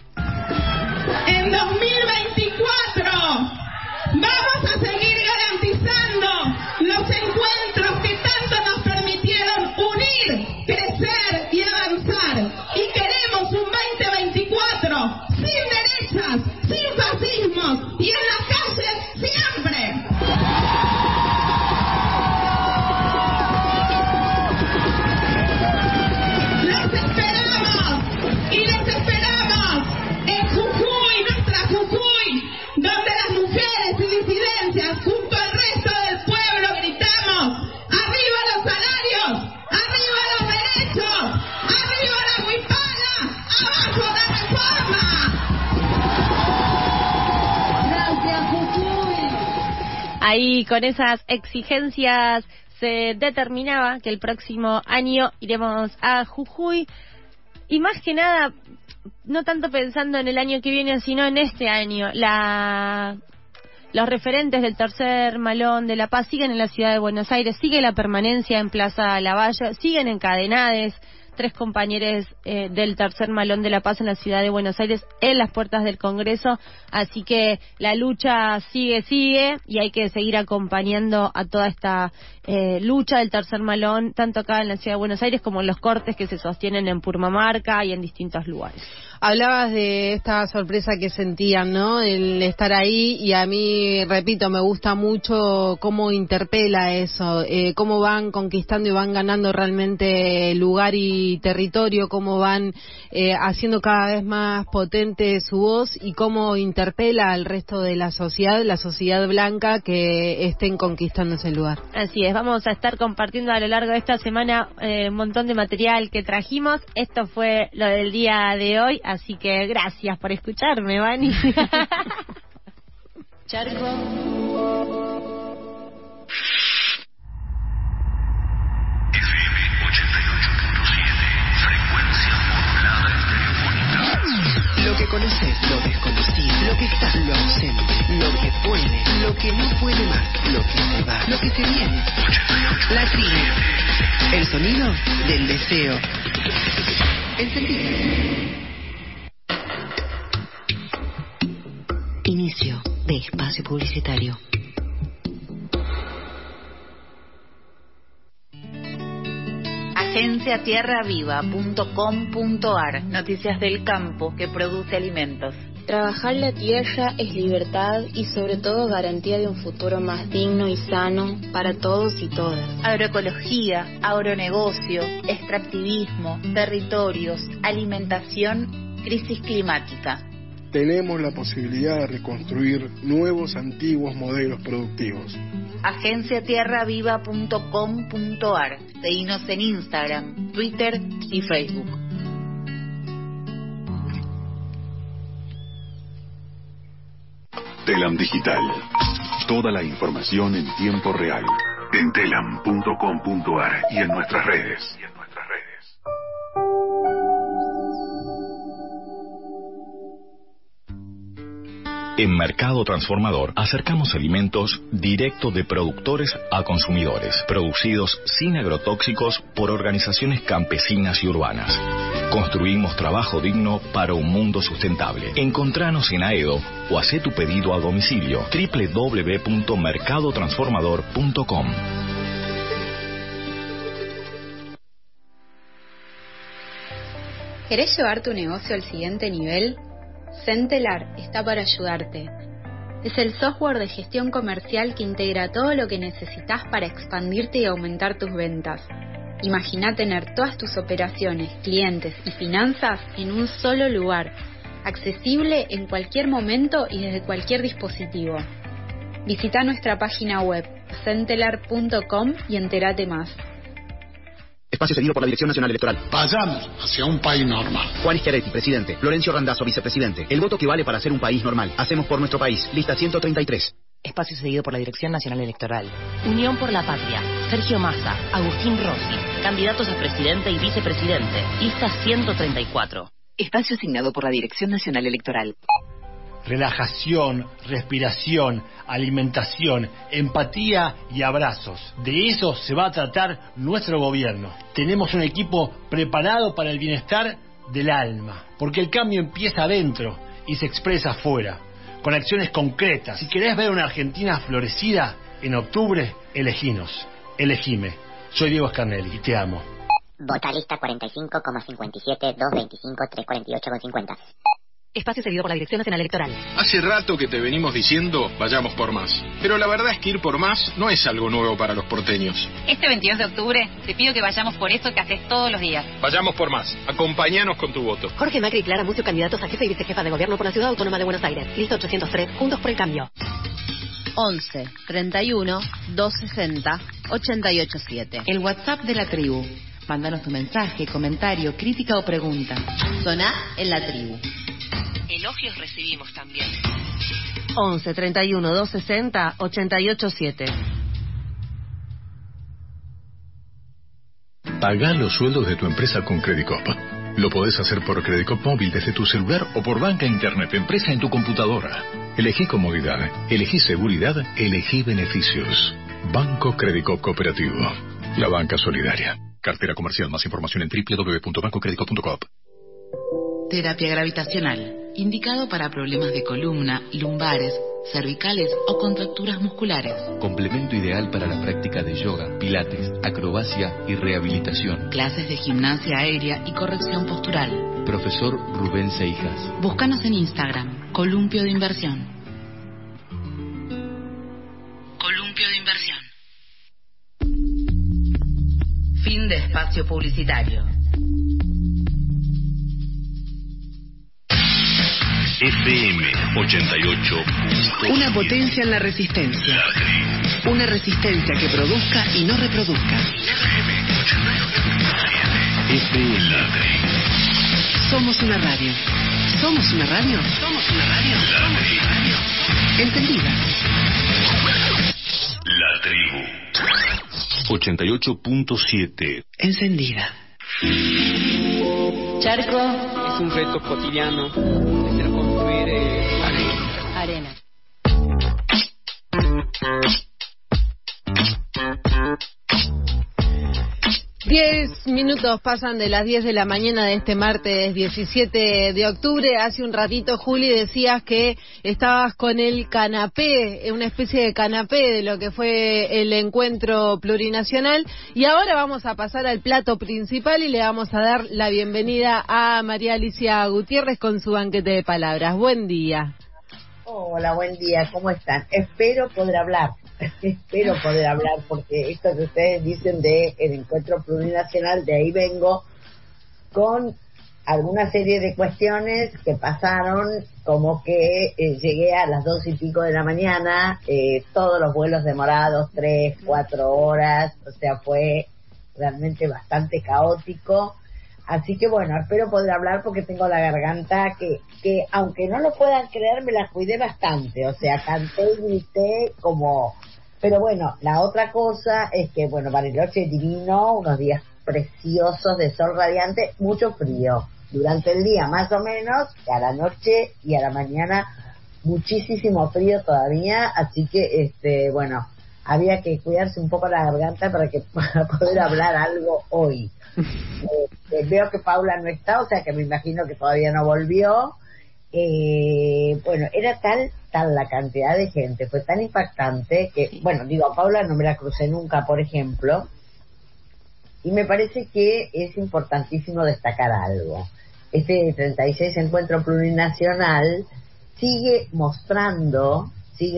En 2024 vamos a seguir garantizando los encuentros que tanto nos permitieron unir, crecer y avanzar. Y queremos un 2024 sin derechas, sin fascismos y en las calles siempre. Donde las mujeres y disidencias junto al resto del pueblo gritamos: ¡arriba los salarios! ¡Arriba los derechos! ¡Arriba la huipala! ¡Abajo la reforma! Gracias, Jujuy. Ahí con esas exigencias se determinaba que el próximo año iremos a Jujuy, y más que nada no tanto pensando en el año que viene, sino en este año. Los referentes del tercer Malón de La Paz siguen en la ciudad de Buenos Aires, sigue la permanencia en Plaza Lavalle, siguen encadenadas 3 compañeros del tercer Malón de La Paz en la ciudad de Buenos Aires, en las puertas del Congreso. Así que la lucha sigue, y hay que seguir acompañando a toda esta lucha del tercer Malón, tanto acá en la ciudad de Buenos Aires como en los cortes que se sostienen en Purmamarca y en distintos lugares. Hablabas de esta sorpresa que sentían, ¿no? El estar ahí, y a mí, repito, me gusta mucho cómo interpela eso, cómo van conquistando y van ganando realmente lugar y territorio, cómo van haciendo cada vez más potente su voz, y cómo interpela al resto de la sociedad blanca, que estén conquistando ese lugar. Así es, vamos a estar compartiendo a lo largo de esta semana un montón de material que trajimos. Esto fue lo del día de hoy. Así que gracias por escucharme, Vani. Charco. FM 88.7, frecuencia modulada estereofónica. Lo que conoces, lo desconocido, lo que está, lo ausente, lo que puede, lo que no puede más, lo que se va, lo que se viene. 88. La tribu. El sonido del deseo. El sentido. Inicio de espacio publicitario. Agenciatierraviva.com.ar. Noticias del campo que produce alimentos. Trabajar la tierra es libertad y sobre todo garantía de un futuro más digno y sano para todos y todas. Agroecología, agronegocio, extractivismo, territorios, alimentación, crisis climática. Tenemos la posibilidad de reconstruir nuevos antiguos modelos productivos. Agenciatierraviva.com.ar. Seguinos en Instagram, Twitter y Facebook. Telam Digital. Toda la información en tiempo real. En telam.com.ar y en nuestras redes. En Mercado Transformador acercamos alimentos directo de productores a consumidores, producidos sin agrotóxicos por organizaciones campesinas y urbanas. Construimos trabajo digno para un mundo sustentable. Encontranos en Aedo o hacé tu pedido a domicilio www.mercadotransformador.com. ¿Querés llevar tu negocio al siguiente nivel? Centelar está para ayudarte. Es el software de gestión comercial que integra todo lo que necesitas para expandirte y aumentar tus ventas. Imagina tener todas tus operaciones, clientes y finanzas en un solo lugar, accesible en cualquier momento y desde cualquier dispositivo. Visita nuestra página web centelar.com y entérate más. Espacio cedido por la Dirección Nacional Electoral. Vayamos hacia un país normal. Juan Schiaretti, presidente. Florencio Randazzo, vicepresidente. El voto que vale para hacer un país normal. Hacemos por nuestro país. Lista 133. Espacio cedido por la Dirección Nacional Electoral. Unión por la Patria. Sergio Massa, Agustín Rossi. Candidatos a presidente y vicepresidente. Lista 134. Espacio asignado por la Dirección Nacional Electoral. Relajación, respiración, alimentación, empatía y abrazos. De eso se va a tratar nuestro gobierno. Tenemos un equipo preparado para el bienestar del alma, porque el cambio empieza adentro y se expresa afuera, con acciones concretas. Si querés ver una Argentina florecida, en octubre, eleginos. Elegime. Soy Diego Scarnelli y te amo. Vota lista 45,57, 225, 348,50. Espacio cedido por la Dirección Nacional Electoral. Hace rato que te venimos diciendo, vayamos por más. Pero la verdad es que ir por más no es algo nuevo para los porteños. Este 22 de octubre te pido que vayamos por eso que haces todos los días. Vayamos por más. Acompáñanos con tu voto. Jorge Macri y Clara Mucio, candidatos a jefe y vicejefa de gobierno por la Ciudad Autónoma de Buenos Aires. Lista 803, Juntos por el Cambio. 11 31 260 887. El WhatsApp de la tribu. Mándanos tu mensaje, comentario, crítica o pregunta. Soná en la tribu. Elogios recibimos también. 11 31 260 887. Pagá los sueldos de tu empresa con Credicop. Lo podés hacer por Credicop móvil desde tu celular o por banca internet empresa en tu computadora. Elegí comodidad, elegí seguridad, elegí beneficios. Banco Credicop Cooperativo. La banca solidaria. Cartera comercial. Más información en www.bancocredicop.com. Terapia gravitacional. Indicado para problemas de columna, lumbares, cervicales o contracturas musculares. Complemento ideal para la práctica de yoga, pilates, acrobacia y rehabilitación. Clases de gimnasia aérea y corrección postural. Profesor Rubén Seijas. Búscanos en Instagram, Columpio de Inversión. Columpio de Inversión. Fin de espacio publicitario. FM 88. Una potencia en la resistencia. Una resistencia que produzca y no reproduzca. FM. Somos una radio. ¿Somos una radio? Somos una radio. Somos una radio. Encendida. La tribu. 88.7. Encendida. Charco es un reto cotidiano de hacer construir arena. 10 minutos pasan de las 10 de la mañana de este martes 17 de octubre. Hace un ratito, Juli, decías que estabas con el canapé, una especie de canapé de lo que fue el encuentro plurinacional. Y ahora vamos a pasar al plato principal y le vamos a dar la bienvenida a María Alicia Gutiérrez con su banquete de palabras. Buen día. Hola, buen día, ¿cómo están? Espero poder hablar porque esto que ustedes dicen de el encuentro plurinacional, de ahí vengo con alguna serie de cuestiones que pasaron, como que llegué a las 2 y pico de la mañana, todos los vuelos demorados 3, 4 horas, o sea, fue realmente bastante caótico. Así que bueno, espero poder hablar porque tengo la garganta que aunque no lo puedan creer, me la cuidé bastante. O sea, canté y grité como... Pero bueno, la otra cosa es que, bueno, Bariloche divino, unos días preciosos de sol radiante, mucho frío. Durante el día más o menos, a la noche y a la mañana muchísimo frío todavía. Así que, bueno, había que cuidarse un poco la garganta para poder hablar algo hoy. Veo que Paula no está, o sea que me imagino que todavía no volvió. Bueno, era tal la cantidad de gente, fue tan impactante que, bueno, digo, a Paula no me la crucé nunca, por ejemplo, y me parece que es importantísimo destacar algo. Este 36 encuentro plurinacional sigue mostrando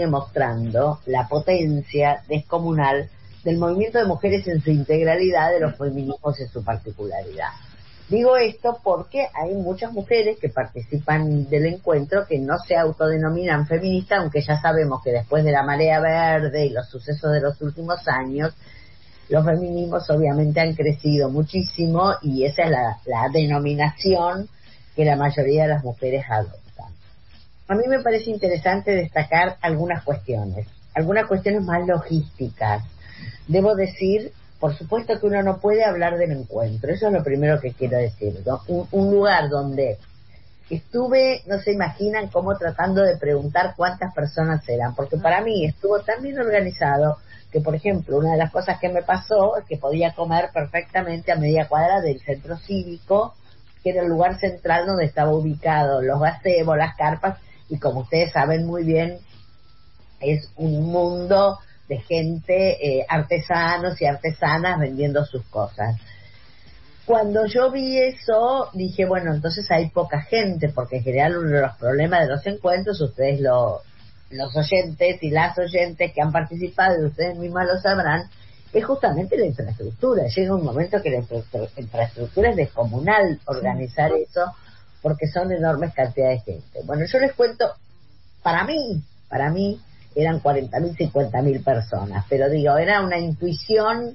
la potencia descomunal del movimiento de mujeres en su integralidad, de los feminismos en su particularidad. Digo esto porque hay muchas mujeres que participan del encuentro que no se autodenominan feministas, aunque ya sabemos que después de la marea verde y los sucesos de los últimos años, los feminismos obviamente han crecido muchísimo y esa es la denominación que la mayoría de las mujeres adoptan. A mí me parece interesante destacar algunas cuestiones más logísticas. Debo decir, por supuesto que uno no puede hablar del encuentro, eso es lo primero que quiero decir, ¿no? Un lugar donde estuve, no se imaginan cómo tratando de preguntar cuántas personas eran, porque para mí estuvo tan bien organizado que, por ejemplo, una de las cosas que me pasó es que podía comer perfectamente a media cuadra del centro cívico, que era el lugar central donde estaba ubicado los gazebos, las carpas, y como ustedes saben muy bien, es un mundo de gente, artesanos y artesanas vendiendo sus cosas. Cuando yo vi eso, dije, bueno, entonces hay poca gente, porque en general uno de los problemas de los encuentros, ustedes los oyentes y las oyentes que han participado, y ustedes mismas lo sabrán, es justamente la infraestructura. Llega un momento que la infraestructura es descomunal organizar eso, porque son enormes cantidades de gente. Bueno, yo les cuento, para mí, eran 40.000, 50.000 personas, pero digo, era una intuición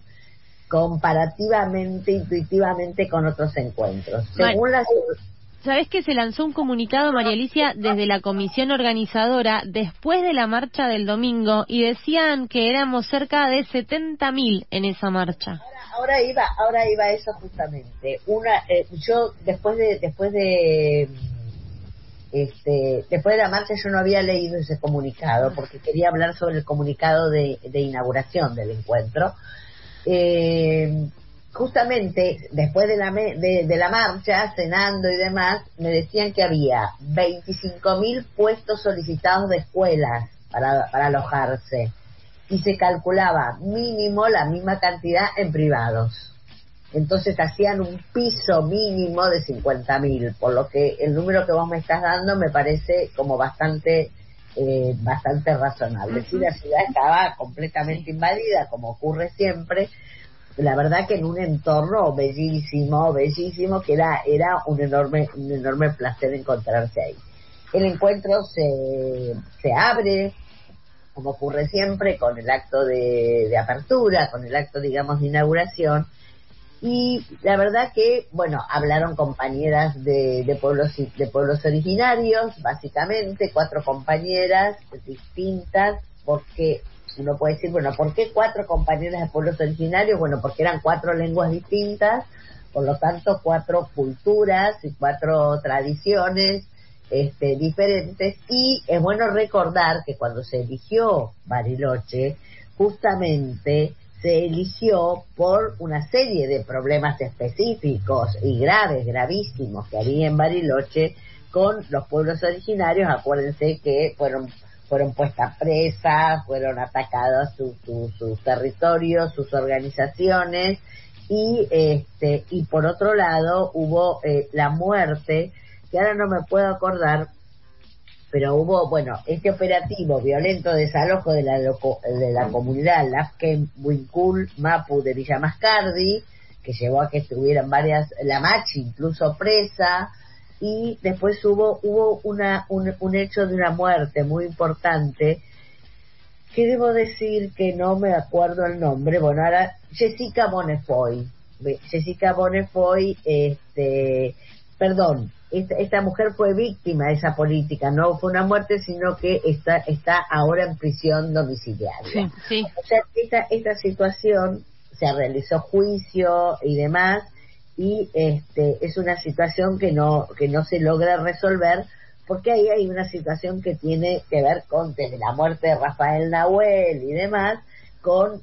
intuitivamente con otros encuentros. Según ¿Sabés que se lanzó un comunicado, María Alicia, desde la comisión organizadora después de la marcha del domingo y decían que éramos cerca de 70.000 en esa marcha? Ahora iba eso justamente. Yo después de la marcha yo no había leído ese comunicado porque quería hablar sobre el comunicado de inauguración del encuentro. Justamente después de la marcha, cenando y demás, me decían que había 25.000 puestos solicitados de escuelas para alojarse y se calculaba mínimo la misma cantidad en privados. Entonces hacían un piso mínimo de 50.000, por lo que el número que vos me estás dando me parece como bastante razonable. Sí, la ciudad estaba completamente invadida, como ocurre siempre. La verdad que en un entorno bellísimo, que era un enorme placer encontrarse ahí. El encuentro se abre, como ocurre siempre, con el acto de apertura, con el acto, digamos, de inauguración. Y la verdad que, bueno, hablaron compañeras de pueblos originarios, básicamente, 4 compañeras distintas, porque uno puede decir, bueno, ¿por qué 4 compañeras de pueblos originarios? Bueno, porque eran 4 lenguas distintas, por lo tanto 4 culturas y 4 tradiciones diferentes. Y es bueno recordar que cuando se eligió Bariloche, justamente se eligió por una serie de problemas específicos y gravísimos que había en Bariloche con los pueblos originarios. Acuérdense que fueron puestas presas, fueron atacados sus territorios, sus organizaciones, y por otro lado hubo la muerte, que ahora no me puedo acordar, pero hubo, este operativo violento de desalojo de la comunidad Lafken Wincul Mapu de Villa Mascardi, que llevó a que estuvieran la Machi incluso presa, y después hubo un hecho de una muerte muy importante, que debo decir que no me acuerdo el nombre. Ahora, Jessica Bonnefoy, esta mujer fue víctima de esa política, no fue una muerte, sino que está ahora en prisión domiciliaria. Sí. O sea, esta situación, se realizó juicio y demás, y es una situación que no se logra resolver, porque ahí hay una situación que tiene que ver con desde la muerte de Rafael Nahuel y demás, con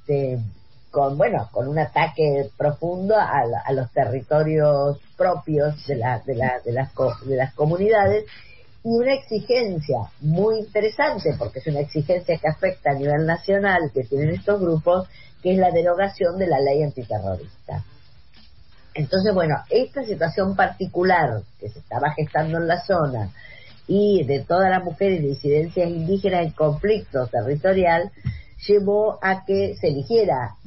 un ataque profundo a los territorios propios de las comunidades, y una exigencia muy interesante, porque es una exigencia que afecta a nivel nacional, que tienen estos grupos, que es la derogación de la ley antiterrorista. Entonces, esta situación particular que se estaba gestando en la zona, y de todas las mujeres de disidencias indígenas en conflicto territorial, llevó a que se eligiera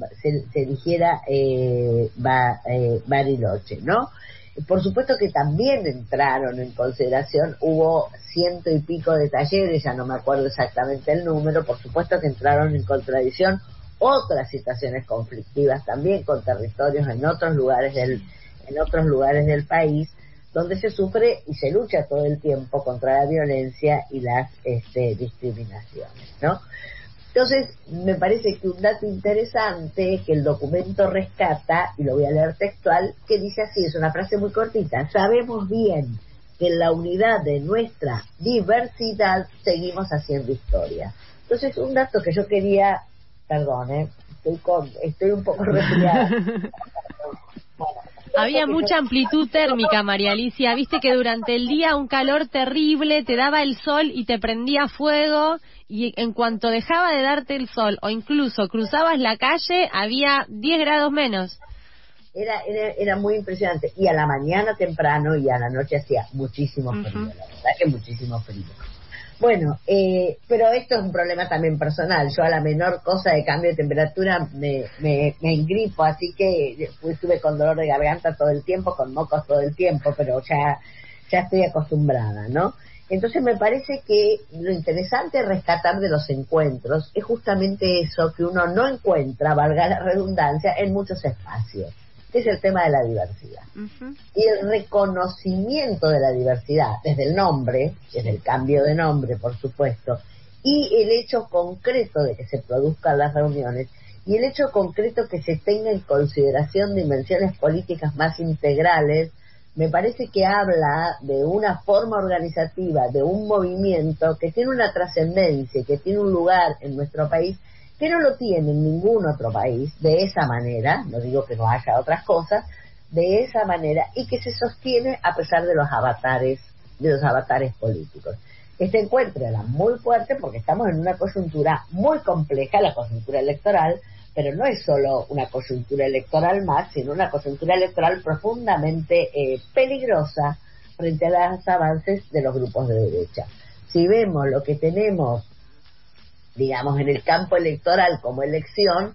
Bariloche, ¿no? Por supuesto que también entraron en consideración, hubo 100 y pico de talleres, ya no me acuerdo exactamente el número, por supuesto que entraron en contradicción otras situaciones conflictivas también con territorios en otros lugares del país, donde se sufre y se lucha todo el tiempo contra la violencia y las discriminaciones, ¿no? Entonces, me parece que un dato interesante que el documento rescata, y lo voy a leer textual, que dice así, es una frase muy cortita: sabemos bien que en la unidad de nuestra diversidad seguimos haciendo historia. Entonces, un dato que yo quería, estoy un poco resfriada. Había mucha amplitud térmica, María Alicia. Viste que durante el día un calor terrible, te daba el sol y te prendía fuego, y en cuanto dejaba de darte el sol, o incluso cruzabas la calle, había 10 grados menos. Era muy impresionante. Y a la mañana temprano y a la noche hacía muchísimo frío, la verdad que muchísimo frío. Pero esto es un problema también personal. Yo a la menor cosa de cambio de temperatura me engripo, así que estuve con dolor de garganta todo el tiempo, con mocos todo el tiempo, pero ya estoy acostumbrada, ¿no? Entonces me parece que lo interesante rescatar de los encuentros es justamente eso, que uno no encuentra, valga la redundancia, en muchos espacios, que es el tema de la diversidad. Y el reconocimiento de la diversidad, desde el nombre, desde el cambio de nombre, por supuesto, y el hecho concreto de que se produzcan las reuniones, y el hecho concreto que se tenga en consideración dimensiones políticas más integrales, me parece que habla de una forma organizativa, de un movimiento que tiene una trascendencia, que tiene un lugar en nuestro país que no lo tiene en ningún otro país, de esa manera, no digo que no haya otras cosas, de esa manera, y que se sostiene a pesar de los avatares políticos. Este encuentro era muy fuerte porque estamos en una coyuntura muy compleja, la coyuntura electoral, pero no es solo una coyuntura electoral más, sino una coyuntura electoral profundamente peligrosa frente a los avances de los grupos de derecha. Si vemos lo que tenemos, digamos, en el campo electoral como elección,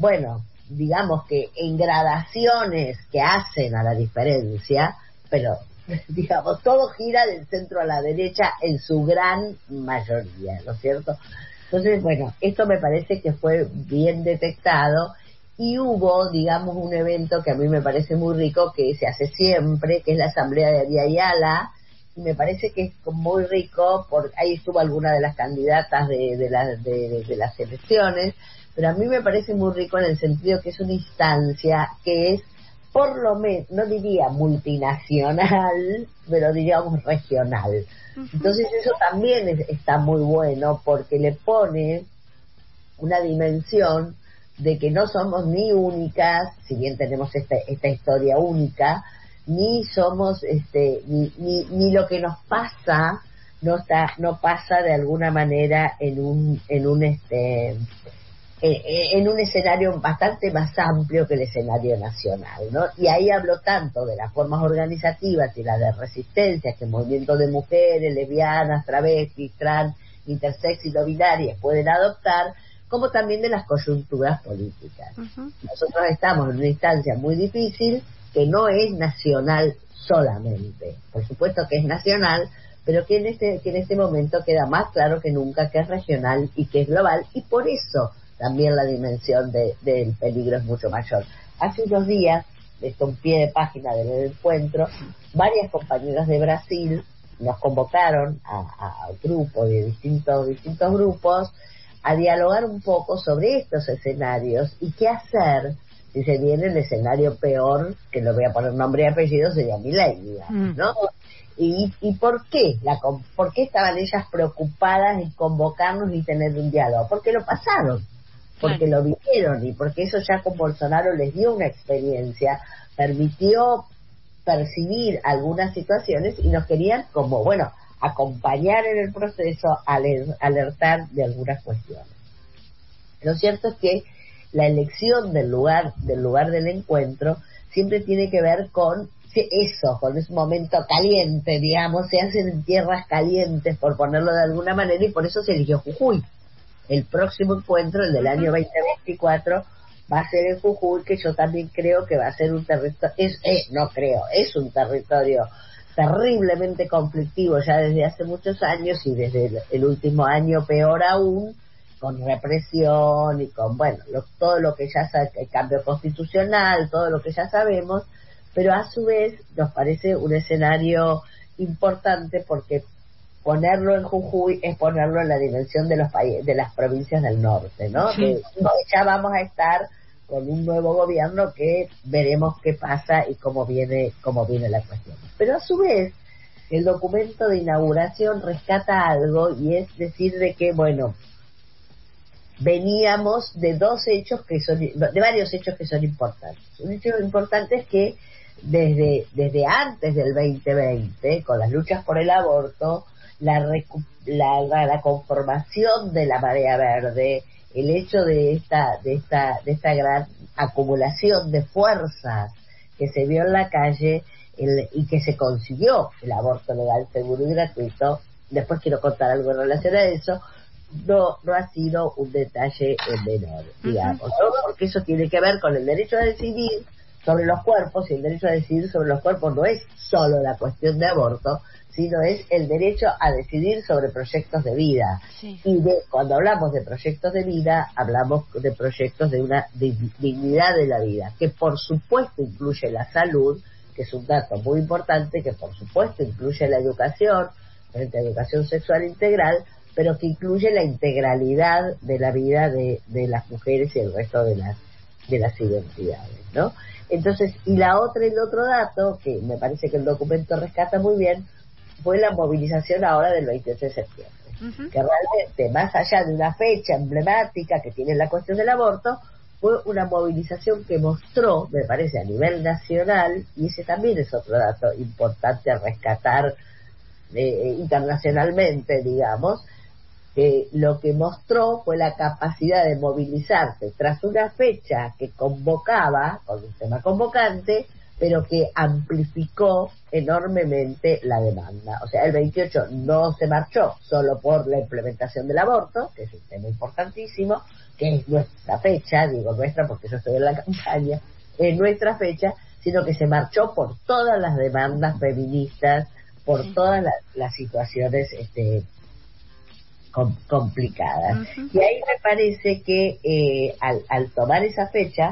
digamos que en gradaciones que hacen a la diferencia, pero digamos, todo gira del centro a la derecha en su gran mayoría, ¿no es cierto? Entonces, esto me parece que fue bien detectado, y hubo, digamos, un evento que a mí me parece muy rico, que se hace siempre, que es la asamblea de Abya Yala, y me parece que es muy rico, porque ahí estuvo alguna de las candidatas de las elecciones, pero a mí me parece muy rico en el sentido que es una instancia que es, por lo menos, no diría multinacional, pero diríamos regional. Entonces eso también está muy bueno, porque le pone una dimensión de que no somos ni únicas, si bien tenemos esta historia única, ni somos ni lo que nos pasa no pasa de alguna manera en un escenario bastante más amplio que el escenario nacional, ¿no? Y ahí hablo tanto de las formas organizativas y las de resistencia que el movimiento de mujeres, lesbianas, travestis, trans, intersex y no binarias pueden adoptar, como también de las coyunturas políticas. Nosotros estamos en una instancia muy difícil que no es nacional solamente, por supuesto que es nacional, pero que en este momento queda más claro que nunca que es regional y que es global, y por eso también la dimensión del peligro es mucho mayor. Hace unos días, esto un pie de página del encuentro, varias compañeras de Brasil nos convocaron a grupos de distintos grupos a dialogar un poco sobre estos escenarios y qué hacer si se viene el escenario peor, que no voy a poner nombre y apellido, sería Milei, digamos, ¿no? ¿Y por qué? ¿Por qué estaban ellas preocupadas en convocarnos y tener un diálogo? Porque lo pasaron, porque lo vivieron y porque eso ya con Bolsonaro les dio una experiencia, permitió percibir algunas situaciones y nos querían como, bueno, acompañar en el proceso, alertar de algunas cuestiones. Lo cierto es que la elección del lugar del encuentro siempre tiene que ver con eso, con ese momento caliente, digamos, se hacen en tierras calientes, por ponerlo de alguna manera, y por eso se eligió Jujuy. El próximo encuentro, el del año 2024, va a ser en Jujuy, que yo también creo que va a ser un territorio, es un territorio terriblemente conflictivo ya desde hace muchos años, y desde el último año peor aún, con represión y con, todo lo que ya sabe, el cambio constitucional, todo lo que ya sabemos, pero a su vez nos parece un escenario importante porque ponerlo en Jujuy es ponerlo en la dimensión de los países, de las provincias del norte, ¿no? Sí. Que ya vamos a estar con un nuevo gobierno que veremos qué pasa y cómo viene la cuestión. Pero a su vez, el documento de inauguración rescata algo, y es decir de que, veníamos de varios hechos que son importantes. Un hecho importante es que desde antes del 2020, con las luchas por el aborto, la conformación de la marea verde, el hecho de esta gran acumulación de fuerzas que se vio en la calle y que se consiguió el aborto legal, seguro y gratuito. Después quiero contar algo en relación a eso. No ha sido un detalle menor, digamos, ¿no? Porque eso tiene que ver con el derecho a decidir sobre los cuerpos, y el derecho a decidir sobre los cuerpos no es solo la cuestión de aborto, sino es el derecho a decidir sobre proyectos de vida. Sí. Y cuando hablamos de proyectos de vida, hablamos de proyectos de una dignidad de la vida, que por supuesto incluye la salud, que es un dato muy importante, que por supuesto incluye la educación, frente a educación sexual integral, pero que incluye la integralidad de la vida de las mujeres y el resto de las identidades, ¿no? Entonces, el otro dato, que me parece que el documento rescata muy bien, fue la movilización ahora del 28 de septiembre, que realmente, más allá de una fecha emblemática que tiene la cuestión del aborto, fue una movilización que mostró, me parece, a nivel nacional, y ese también es otro dato importante a rescatar internacionalmente, digamos, lo que mostró fue la capacidad de movilizarse tras una fecha que convocaba, con un tema convocante, pero que amplificó enormemente la demanda. O sea, el 28 no se marchó solo por la implementación del aborto, que es un tema importantísimo, que es nuestra fecha, digo nuestra porque yo estoy en la campaña, es nuestra fecha, sino que se marchó por todas las demandas feministas, por todas las situaciones complicadas. Y ahí me parece que al tomar esa fecha,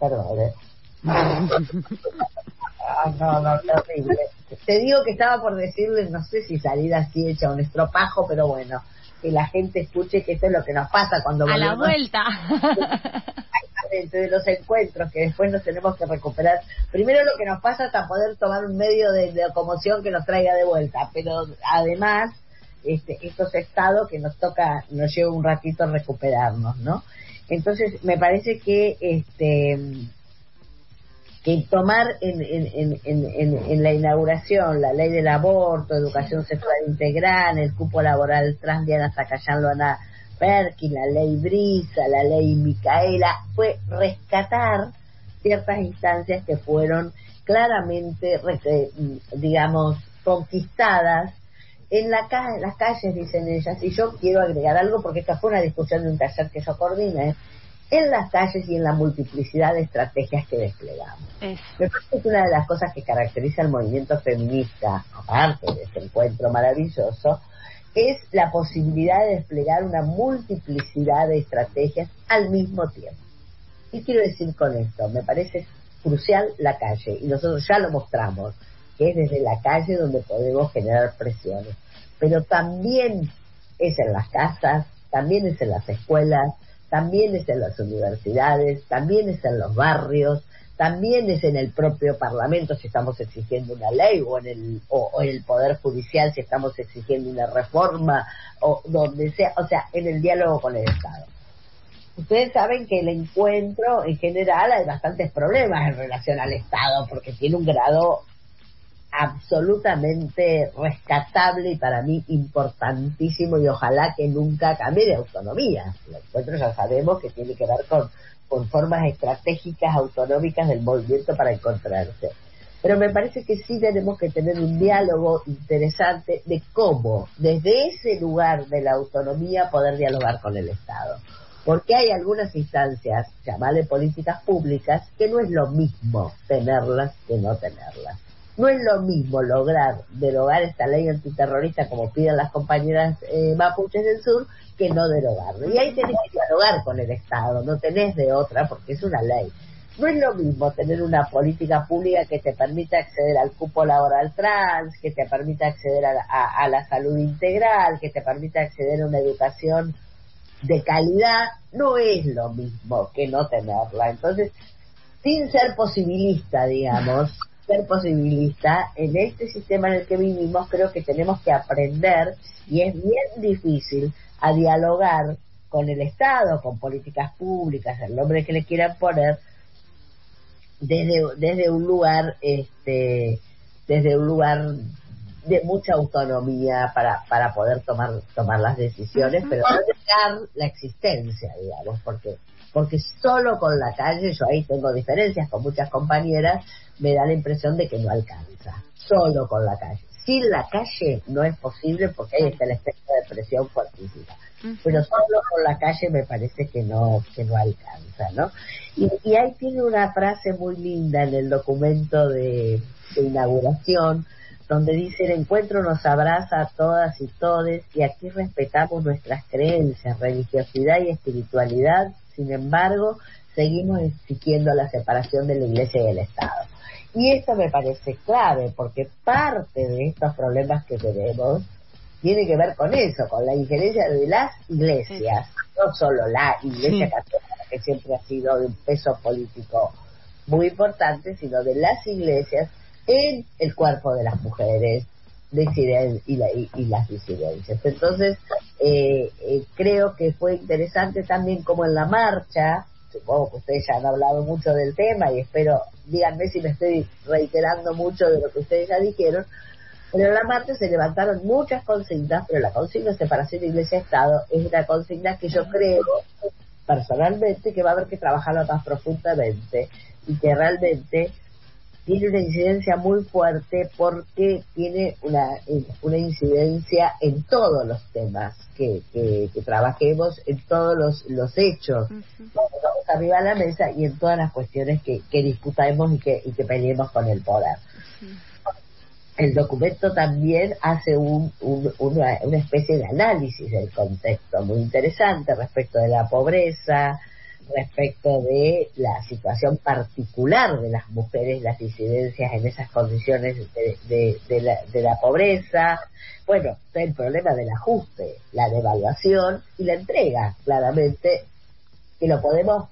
no, terrible. Te digo que estaba por decirles, no sé si salir así hecha un estropajo, pero bueno, que la gente escuche que esto es lo que nos pasa cuando a la vuelta. Exactamente, de los encuentros que después nos tenemos que recuperar. Primero lo que nos pasa hasta poder tomar un medio de locomoción que nos traiga de vuelta, pero además estos estados que nos lleva un ratito recuperarnos, ¿no? Entonces me parece que tomar en la inauguración la ley del aborto, educación sexual integral, el cupo laboral trans de Ana Zacayán, Luana Perkin, la ley Brisa, la ley Micaela, fue rescatar ciertas instancias que fueron claramente, digamos, conquistadas en las calles, dicen ellas. Y yo quiero agregar algo, porque esta fue una discusión de un taller que yo coordiné, en las calles y en la multiplicidad de estrategias que desplegamos. Me parece que una de las cosas que caracteriza al movimiento feminista, aparte de este encuentro maravilloso, es la posibilidad de desplegar una multiplicidad de estrategias al mismo tiempo. ¿Qué quiero decir con esto? Me parece crucial la calle, y nosotros ya lo mostramos, que es desde la calle donde podemos generar presiones, pero también es en las casas, también es en las escuelas, también es en las universidades, también es en los barrios, también es en el propio Parlamento si estamos exigiendo una ley, o en el Poder Judicial si estamos exigiendo una reforma, o donde sea, o sea, en el diálogo con el Estado. Ustedes saben que el encuentro en general hay bastantes problemas en relación al Estado, porque tiene un grado absolutamente rescatable y para mí importantísimo, y ojalá que nunca cambie, de autonomía. El encuentro ya sabemos que tiene que ver con formas estratégicas autonómicas del movimiento para encontrarse. Pero me parece que sí tenemos que tener un diálogo interesante de cómo, desde ese lugar de la autonomía, poder dialogar con el Estado. Porque hay algunas instancias, llamarle políticas públicas, que no es lo mismo tenerlas que no tenerlas. No es lo mismo lograr derogar esta ley antiterrorista como piden las compañeras mapuches del sur, que no derogarla. Y ahí tenés que dialogar con el Estado, no tenés de otra, porque es una ley. No es lo mismo tener una política pública que te permita acceder al cupo laboral trans, que te permita acceder a la salud integral, que te permita acceder a una educación de calidad, no es lo mismo que no tenerla. Entonces, sin ser posibilista, digamos, en este sistema en el que vivimos, creo que tenemos que aprender, y es bien difícil, a dialogar con el Estado, con políticas públicas, el nombre que le quieran poner, desde un lugar de mucha autonomía para poder tomar las decisiones, pero no negar la existencia, digamos, porque solo con la calle, yo ahí tengo diferencias con muchas compañeras, me da la impresión de que no alcanza, solo con la calle. Sin la calle no es posible, porque ahí está el efecto de presión fuertísima. Pero solo con la calle me parece que no alcanza, ¿no? Y ahí tiene una frase muy linda en el documento de inauguración, donde dice: el encuentro nos abraza a todas y todes, y aquí respetamos nuestras creencias, religiosidad y espiritualidad. Sin embargo, seguimos exigiendo la separación de la Iglesia y del Estado. Y esto me parece clave, porque parte de estos problemas que tenemos tiene que ver con eso, con la injerencia de las iglesias, no solo la Iglesia católica, que siempre ha sido de un peso político muy importante, sino de las iglesias en el cuerpo de las mujeres y las disidencias. Entonces, creo que fue interesante también como en la marcha, supongo que ustedes ya han hablado mucho del tema y espero, díganme si me estoy reiterando mucho de lo que ustedes ya dijeron, pero en la marcha se levantaron muchas consignas, pero la consigna de separación de Iglesia-Estado es una consigna que yo creo personalmente que va a haber que trabajarla más profundamente, y que realmente tiene una incidencia muy fuerte, porque tiene una incidencia en todos los temas que trabajemos, en todos los hechos que pongamos arriba de la mesa, y en todas las cuestiones que disputamos y que peleemos con el poder. El documento también hace una especie de análisis del contexto muy interesante respecto de la pobreza, respecto de la situación particular de las mujeres, las disidencias en esas condiciones de la pobreza, bueno, el problema del ajuste, la devaluación y la entrega, claramente, que lo podemos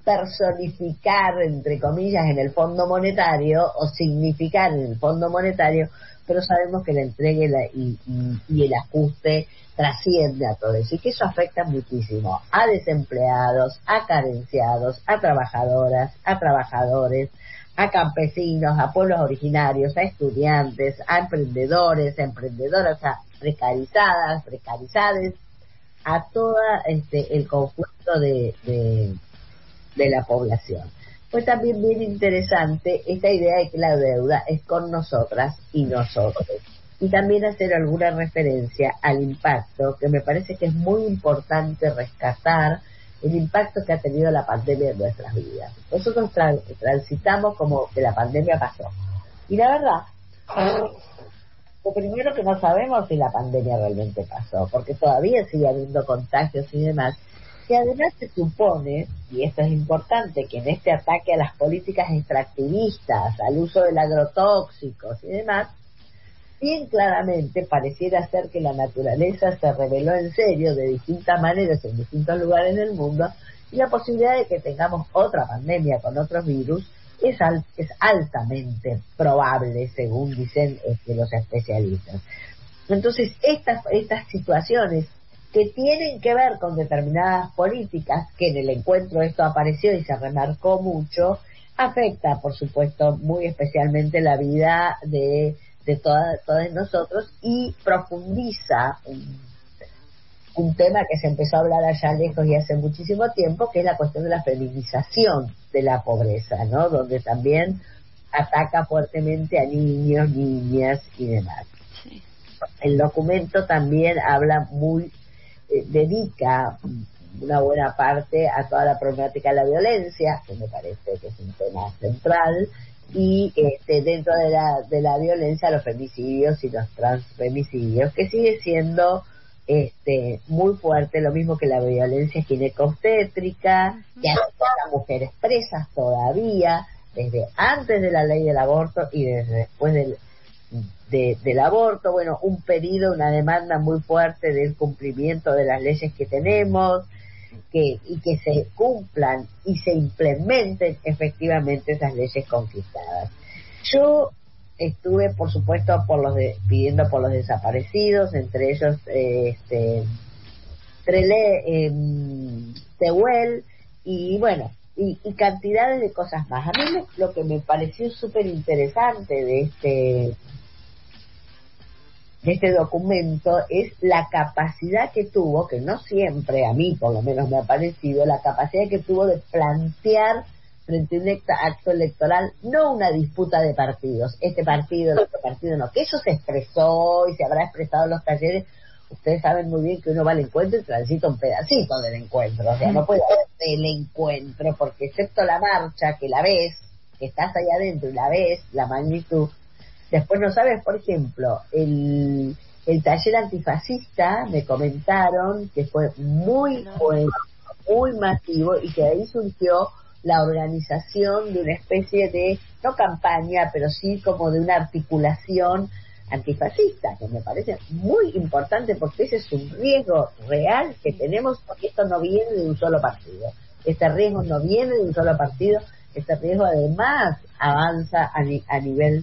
personificar, entre comillas, en el Fondo Monetario o significar en el Fondo Monetario, pero sabemos que la entrega y el ajuste trasciende a todo eso y que eso afecta muchísimo a desempleados, a carenciados, a trabajadoras, a trabajadores, a campesinos, a pueblos originarios, a estudiantes, a emprendedores, a emprendedoras, a precarizadas, precarizades, a todo el conjunto de la población. Pues también bien interesante esta idea de que la deuda es con nosotras y nosotros. Y también hacer alguna referencia al impacto, que me parece que es muy importante rescatar, el impacto que ha tenido la pandemia en nuestras vidas. Nosotros transitamos como que la pandemia pasó. Y la verdad, lo primero que no sabemos si la pandemia realmente pasó, porque todavía sigue habiendo contagios y demás. Que además se supone, y esto es importante, que en este ataque a las políticas extractivistas, al uso de agrotóxicos y demás, bien claramente pareciera ser que la naturaleza se reveló en serio de distintas maneras en distintos lugares del mundo, y la posibilidad de que tengamos otra pandemia con otros virus es altamente probable, según dicen los especialistas. Entonces, estas situaciones que tienen que ver con determinadas políticas, que en el encuentro esto apareció y se remarcó mucho, afecta, por supuesto, muy especialmente la vida de todos nosotros y profundiza un tema que se empezó a hablar allá lejos y hace muchísimo tiempo, que es la cuestión de la feminización de la pobreza, ¿no? Donde también ataca fuertemente a niños, niñas y demás. Sí. El documento también habla dedica una buena parte a toda la problemática de la violencia, que me parece que es un tema central, y dentro de la violencia, los femicidios y los transfemicidios, que sigue siendo muy fuerte, lo mismo que la violencia ginecobstétrica, que afecta a mujeres presas todavía, desde antes de la ley del aborto y desde después del aborto. Bueno, un pedido, una demanda muy fuerte del cumplimiento de las leyes que tenemos, y que se cumplan y se implementen efectivamente esas leyes conquistadas. Yo estuve, por supuesto, pidiendo por los desaparecidos, entre ellos Tehuel, y bueno, y cantidades de cosas más. A mí lo que me pareció súper interesante de este documento es la capacidad que tuvo, que no siempre, a mí por lo menos me ha parecido, la capacidad que tuvo de plantear frente a un acto electoral no una disputa de partidos, este partido, el otro partido, no, que eso se expresó y se habrá expresado en los talleres. Ustedes saben muy bien que uno va al encuentro y transita un pedacito del encuentro, o sea, no puede haber el encuentro, porque excepto la marcha, que la ves, que estás ahí adentro y la ves, la magnitud. Después no sabes, por ejemplo, el taller antifascista, me comentaron que fue muy bueno, muy masivo, y que de ahí surgió la organización de una especie de, no campaña, pero sí como de una articulación antifascista, que me parece muy importante, porque ese es un riesgo real que tenemos, porque esto no viene de un solo partido. Este riesgo no viene de un solo partido, este riesgo además avanza a nivel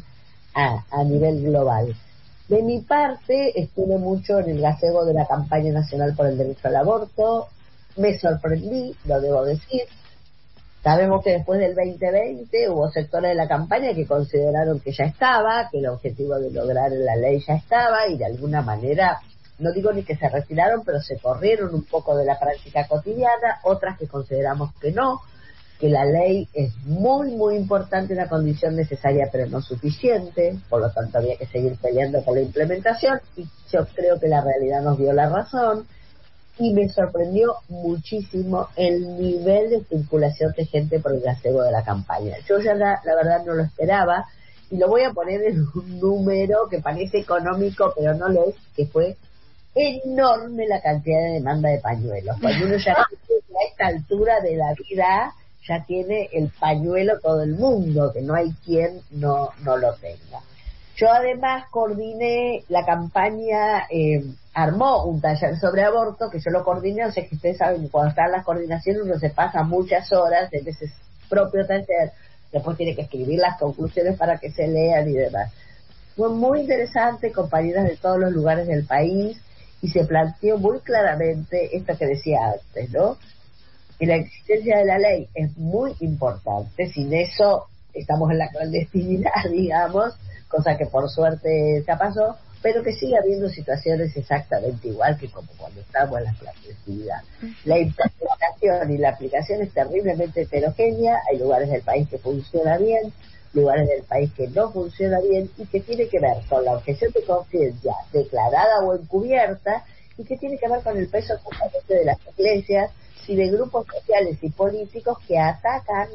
global. De mi parte, estuve mucho en el gazebo de la campaña nacional por el derecho al aborto. Me sorprendí, lo debo decir. Sabemos que después del 2020 hubo sectores de la campaña que consideraron que ya estaba, que el objetivo de lograr la ley ya estaba, y de alguna manera, no digo ni que se retiraron, pero se corrieron un poco de la práctica cotidiana. Otras que consideramos que no, que la ley es muy, muy importante, una condición necesaria pero no suficiente, por lo tanto había que seguir peleando por la implementación, y yo creo que la realidad nos dio la razón, y me sorprendió muchísimo el nivel de circulación de gente por el gazebo de la campaña. Yo ya la verdad no lo esperaba, y lo voy a poner en un número que parece económico, pero no lo es, que fue enorme la cantidad de demanda de pañuelos. Cuando uno ya a esta altura de la vida ya tiene el pañuelo todo el mundo, que no hay quien no lo tenga. Yo además coordiné la campaña armó un taller sobre aborto que yo lo coordiné. O sea que ustedes saben que cuando están las coordinaciones uno se pasa muchas horas en ese propio taller, después tiene que escribir las conclusiones para que se lean y demás. Fue muy interesante, compañeras de todos los lugares del país, y se planteó muy claramente esto que decía antes, ¿no? Que la existencia de la ley es muy importante. Sin eso estamos en la clandestinidad, digamos, cosa que por suerte ya pasó, pero que sigue habiendo situaciones exactamente igual que como cuando estamos en la clandestinidad. La implementación y la aplicación es terriblemente heterogénea. Hay lugares del país que funciona bien, lugares del país que no funciona bien, y que tiene que ver con la objeción de conciencia declarada o encubierta, y que tiene que ver con el peso justamente de las iglesias y de grupos sociales y políticos que atacan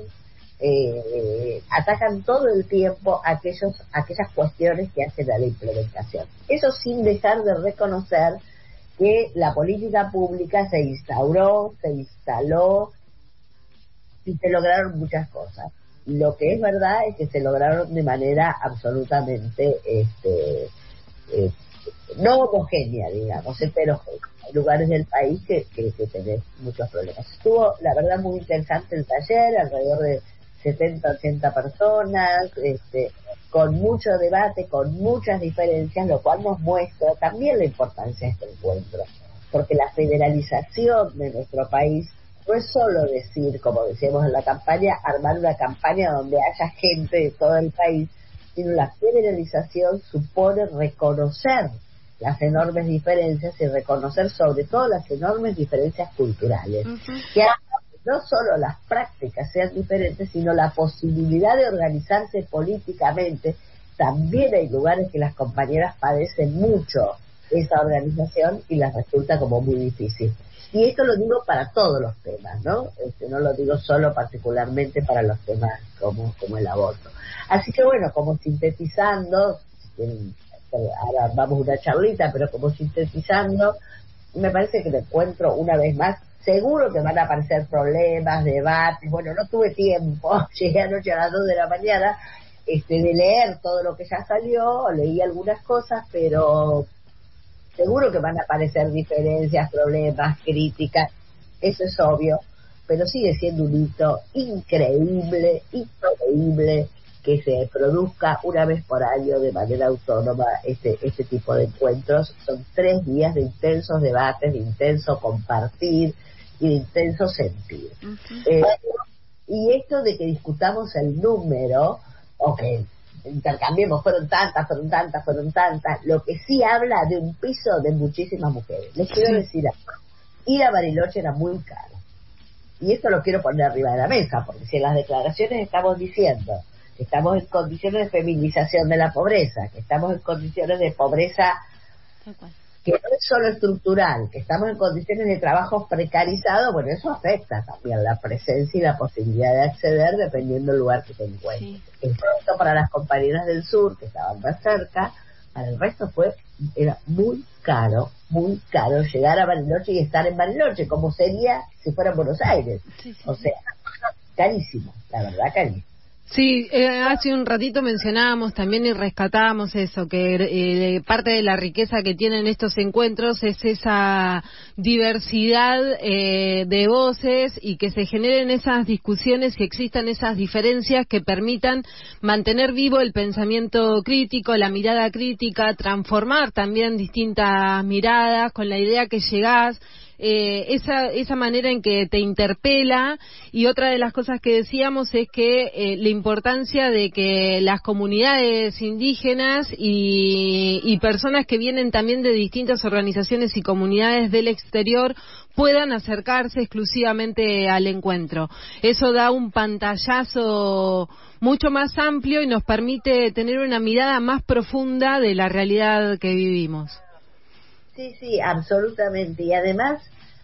todo el tiempo aquellas cuestiones que hacen a la implementación. Eso sin dejar de reconocer que la política pública se instauró, se instaló y se lograron muchas cosas. Lo que es verdad es que se lograron de manera absolutamente no homogénea, digamos, heterogénea. Hay lugares del país que tienen muchos problemas. Estuvo, la verdad, muy interesante el taller, alrededor de 70, 80 personas, con mucho debate, con muchas diferencias, lo cual nos muestra también la importancia de este encuentro, porque la federalización de nuestro país no es solo decir, como decíamos en la campaña, armar una campaña donde haya gente de todo el país, sino la federalización supone reconocer las enormes diferencias y reconocer sobre todo las enormes diferencias culturales, que no solo las prácticas sean diferentes, sino la posibilidad de organizarse políticamente. También hay lugares que las compañeras padecen mucho esa organización y les resulta como muy difícil. Y esto lo digo para todos los temas, ¿no? No lo digo solo particularmente para los temas como el aborto. Así que bueno, como sintetizando, ahora vamos una charlita, pero como sintetizando, me parece que el encuentro, una vez más, seguro que van a aparecer problemas, debates. Bueno, no tuve tiempo, llegué anoche a las 2 de la mañana de leer todo lo que ya salió, leí algunas cosas, pero seguro que van a aparecer diferencias, problemas, críticas, eso es obvio, pero sigue siendo un hito increíble que se produzca una vez por año de manera autónoma este tipo de encuentros. Son 3 días de intensos debates, de intenso compartir y de intenso sentir. Y esto de que discutamos el número, o que intercambiemos, fueron tantas, lo que sí habla de un piso de muchísimas mujeres. Les quiero decir algo. Ir a Bariloche era muy caro. Y esto lo quiero poner arriba de la mesa, porque si en las declaraciones estamos diciendo que estamos en condiciones de feminización de la pobreza, que estamos en condiciones de pobreza que no es solo estructural, que estamos en condiciones de trabajo precarizado, bueno, eso afecta también la presencia y la posibilidad de acceder dependiendo del lugar que te encuentres. Esto para las compañeras del sur, que estaban más cerca, para el resto era muy caro llegar a Bariloche y estar en Bariloche, como sería si fuera en Buenos Aires. O sea, carísimo, la verdad, carísimo. Sí, hace un ratito mencionábamos también y rescatábamos eso, que parte de la riqueza que tienen estos encuentros es esa diversidad de voces y que se generen esas discusiones y existan esas diferencias que permitan mantener vivo el pensamiento crítico, la mirada crítica, transformar también distintas miradas con la idea que llegás. Esa manera en que te interpela. Y otra de las cosas que decíamos es que la importancia de que las comunidades indígenas y personas que vienen también de distintas organizaciones y comunidades del exterior puedan acercarse exclusivamente al encuentro. Eso da un pantallazo mucho más amplio y nos permite tener una mirada más profunda de la realidad que vivimos. Sí, absolutamente. Y además,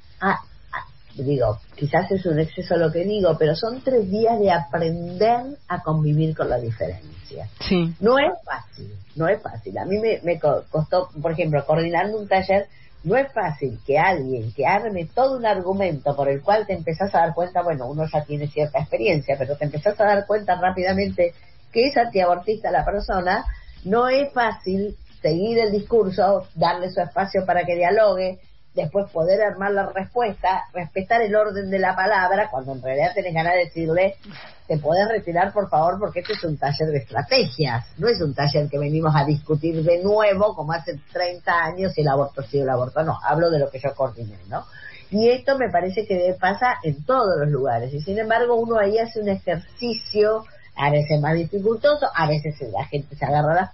digo, quizás es un exceso lo que digo, pero son 3 días de aprender a convivir con la diferencia. Sí. No es fácil. A mí me costó, por ejemplo, coordinando un taller, no es fácil que alguien que arme todo un argumento por el cual te empezás a dar cuenta, bueno, uno ya tiene cierta experiencia, pero te empezás a dar cuenta rápidamente que es antiabortista la persona. No es fácil seguir el discurso, darle su espacio para que dialogue, después poder armar la respuesta, respetar el orden de la palabra, cuando en realidad tenés ganas de decirle, te podés retirar por favor, porque este es un taller de estrategias, no es un taller que venimos a discutir de nuevo, como hace 30 años, si el aborto sí o el aborto no, hablo de lo que yo coordiné, ¿no? Y esto me parece que pasa en todos los lugares, y sin embargo uno ahí hace un ejercicio, a veces más dificultoso, a veces la gente se agarra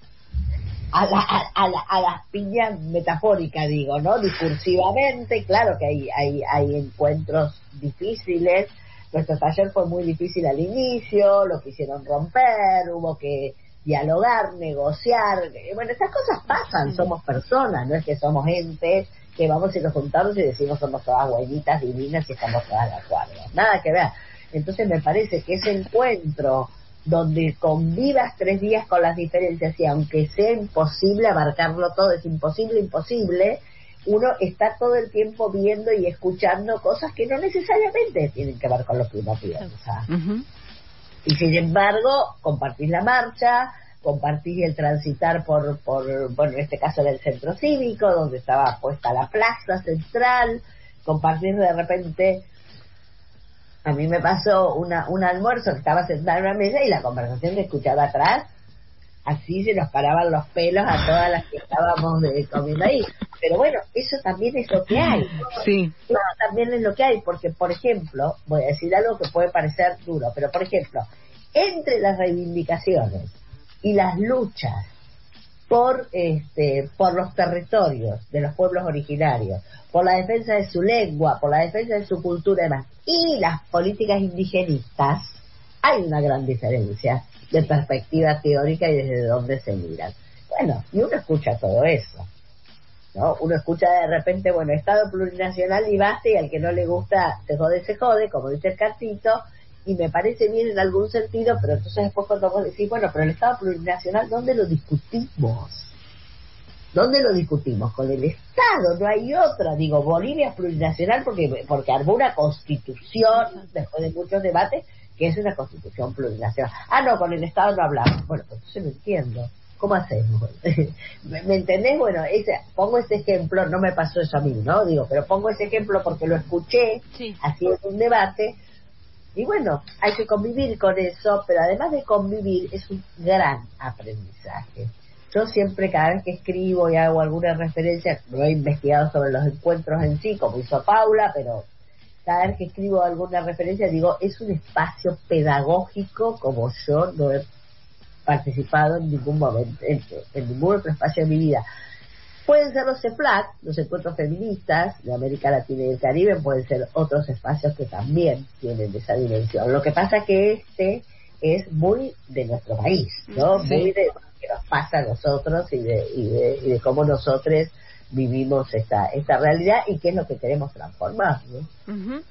a las piñas metafóricas, digo, ¿no? Discursivamente, claro que hay encuentros difíciles. Nuestro taller fue muy difícil al inicio, lo quisieron romper, hubo que dialogar, negociar. Bueno, estas cosas pasan, somos personas, no es que somos entes que vamos y nos juntamos y decimos somos todas güeyitas divinas y estamos todas de acuerdo. Nada que ver. Entonces me parece que ese encuentro donde convivas 3 días con las diferencias y aunque sea imposible abarcarlo todo, es imposible, uno está todo el tiempo viendo y escuchando cosas que no necesariamente tienen que ver con lo que uno piensa. Y sin embargo, compartís la marcha, compartís el transitar por bueno, en este caso era el centro cívico, donde estaba puesta la plaza central, compartís de repente. A mí me pasó un almuerzo que estaba sentada en una mesa y la conversación que escuchaba atrás, así se nos paraban los pelos a todas las que estábamos comiendo ahí. Pero bueno, eso también es lo que hay. Sí. Eso también es lo que hay, porque, por ejemplo, voy a decir algo que puede parecer duro, pero, por ejemplo, entre las reivindicaciones y las luchas por los territorios de los pueblos originarios, por la defensa de su lengua, por la defensa de su cultura y demás, y las políticas indigenistas, hay una gran diferencia de perspectiva teórica y desde dónde se miran. Bueno, y uno escucha todo eso, ¿no? Uno escucha de repente, bueno, Estado plurinacional y basta, y al que no le gusta se jode, como dice el cartito, y me parece bien en algún sentido, pero entonces después cuando vos decís, bueno, pero el Estado plurinacional, ¿dónde lo discutimos? ¿Dónde lo discutimos? Con el Estado, no hay otra. Digo, Bolivia es plurinacional porque armó una constitución, después de muchos debates, que es una constitución plurinacional. Ah, no, con el Estado no hablamos. Bueno, pues entonces no entiendo. ¿Cómo hacemos? ¿Me entendés? Bueno, pongo ese ejemplo, no me pasó eso a mí, ¿no? Digo, pero pongo ese ejemplo porque lo escuché, así es un debate. Y bueno, hay que convivir con eso, pero además de convivir, es un gran aprendizaje. Yo siempre, cada vez que escribo y hago alguna referencia, no he investigado sobre los encuentros en sí, como hizo Paula, pero cada vez que escribo alguna referencia, digo, es un espacio pedagógico como yo no he participado en ningún momento, en ningún otro espacio de mi vida. Pueden ser los CEFLAC, los encuentros feministas de América Latina y el Caribe, pueden ser otros espacios que también tienen esa dimensión. Lo que pasa es que este es muy de nuestro país, ¿no? Sí. Muy de lo que nos pasa a nosotros y de cómo nosotros vivimos esta realidad y qué es lo que queremos transformar, ¿no?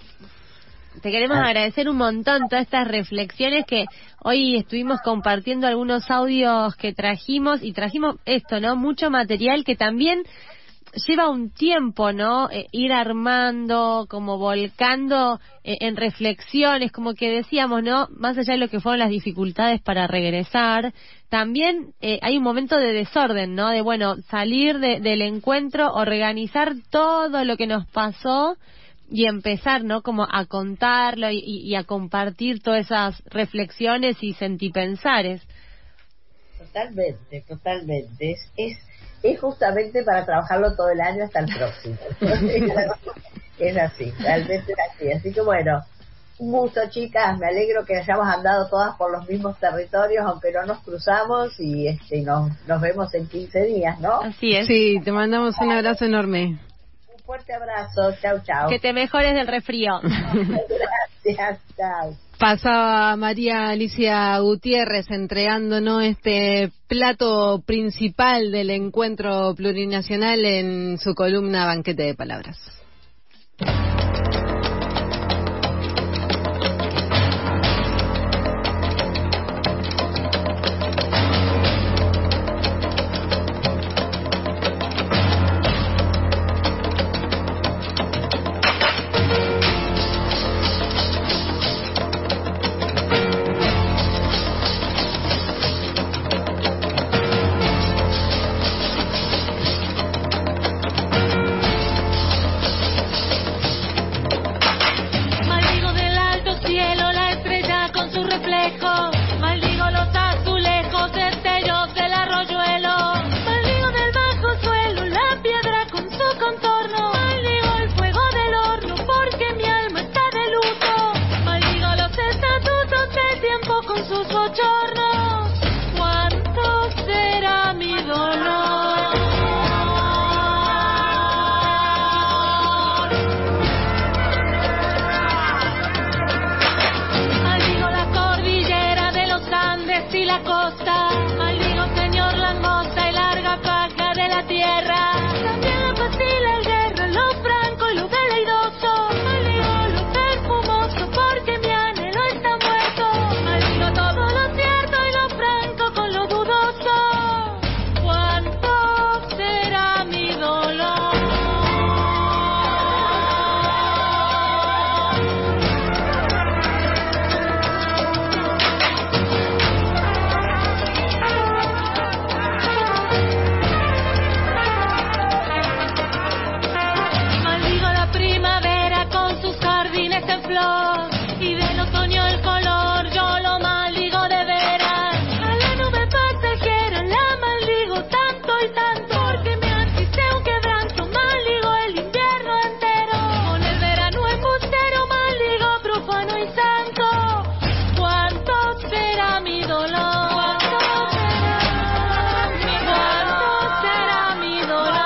Te queremos agradecer un montón todas estas reflexiones que hoy estuvimos compartiendo, algunos audios que trajimos, y trajimos esto, ¿no? Mucho material que también lleva un tiempo, ¿no? Ir armando, como volcando en reflexiones, como que decíamos, ¿no? Más allá de lo que fueron las dificultades para regresar, también hay un momento de desorden, ¿no? De, bueno, salir del encuentro, organizar todo lo que nos pasó y empezar, ¿no? Como a contarlo y a compartir todas esas reflexiones y sentipensares. Totalmente. Es justamente para trabajarlo todo el año hasta el próximo. Es así, realmente es así. Así que bueno, un gusto, chicas. Me alegro que hayamos andado todas por los mismos territorios, aunque no nos cruzamos, y nos vemos en 15 días, ¿no? Así es. Sí, te mandamos un abrazo enorme. Fuerte abrazo, chau. Que te mejores del resfrío. Gracias, chau. Pasaba María Alicia Gutiérrez entregándonos este plato principal del encuentro plurinacional en su columna Banquete de Palabras. lejos. Maldigo los azulejos, destellos del arroyuelo. Maldigo del bajo suelo, la piedra con su contorno. Maldigo el fuego del horno, porque mi alma está de luto. Maldigo los estatutos del tiempo con sus bochornos. ¿Cuánto será mi dolor? Maldigo la cordillera de los Andes y la costa. Maldigo, señor, la hermosa y larga faja de la tierra. También la paz y la guerra, lo franco y lo veleidoso. Maldigo lo perfumoso, porque mi anhelo está muerto. Maldigo todo lo cierto y lo franco con lo dudoso. ¿Cuánto será mi dolor? Maldigo la primavera con sus jardines en flor, y del otoño el color yo lo maldigo de veras. A la nube pasajera la maldigo tanto y tanto, porque me asiste un quebranto. Maldigo el invierno entero, con el verano embustero. Maldigo profano y santo. ¿Cuánto será mi dolor? ¿Cuánto será mi dolor?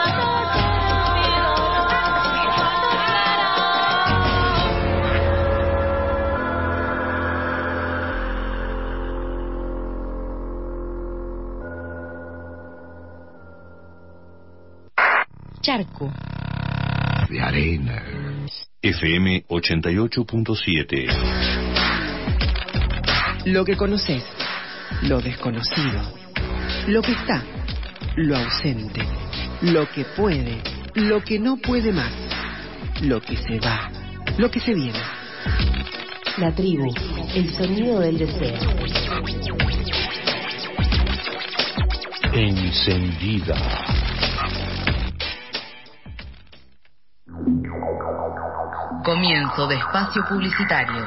Charco. De arena. FM 88.7. Lo que conoces, lo desconocido, lo que está, lo ausente, lo que puede, lo que no puede más, lo que se va, lo que se viene. La tribu, el sonido del deseo. Encendida. Comienzo de espacio publicitario.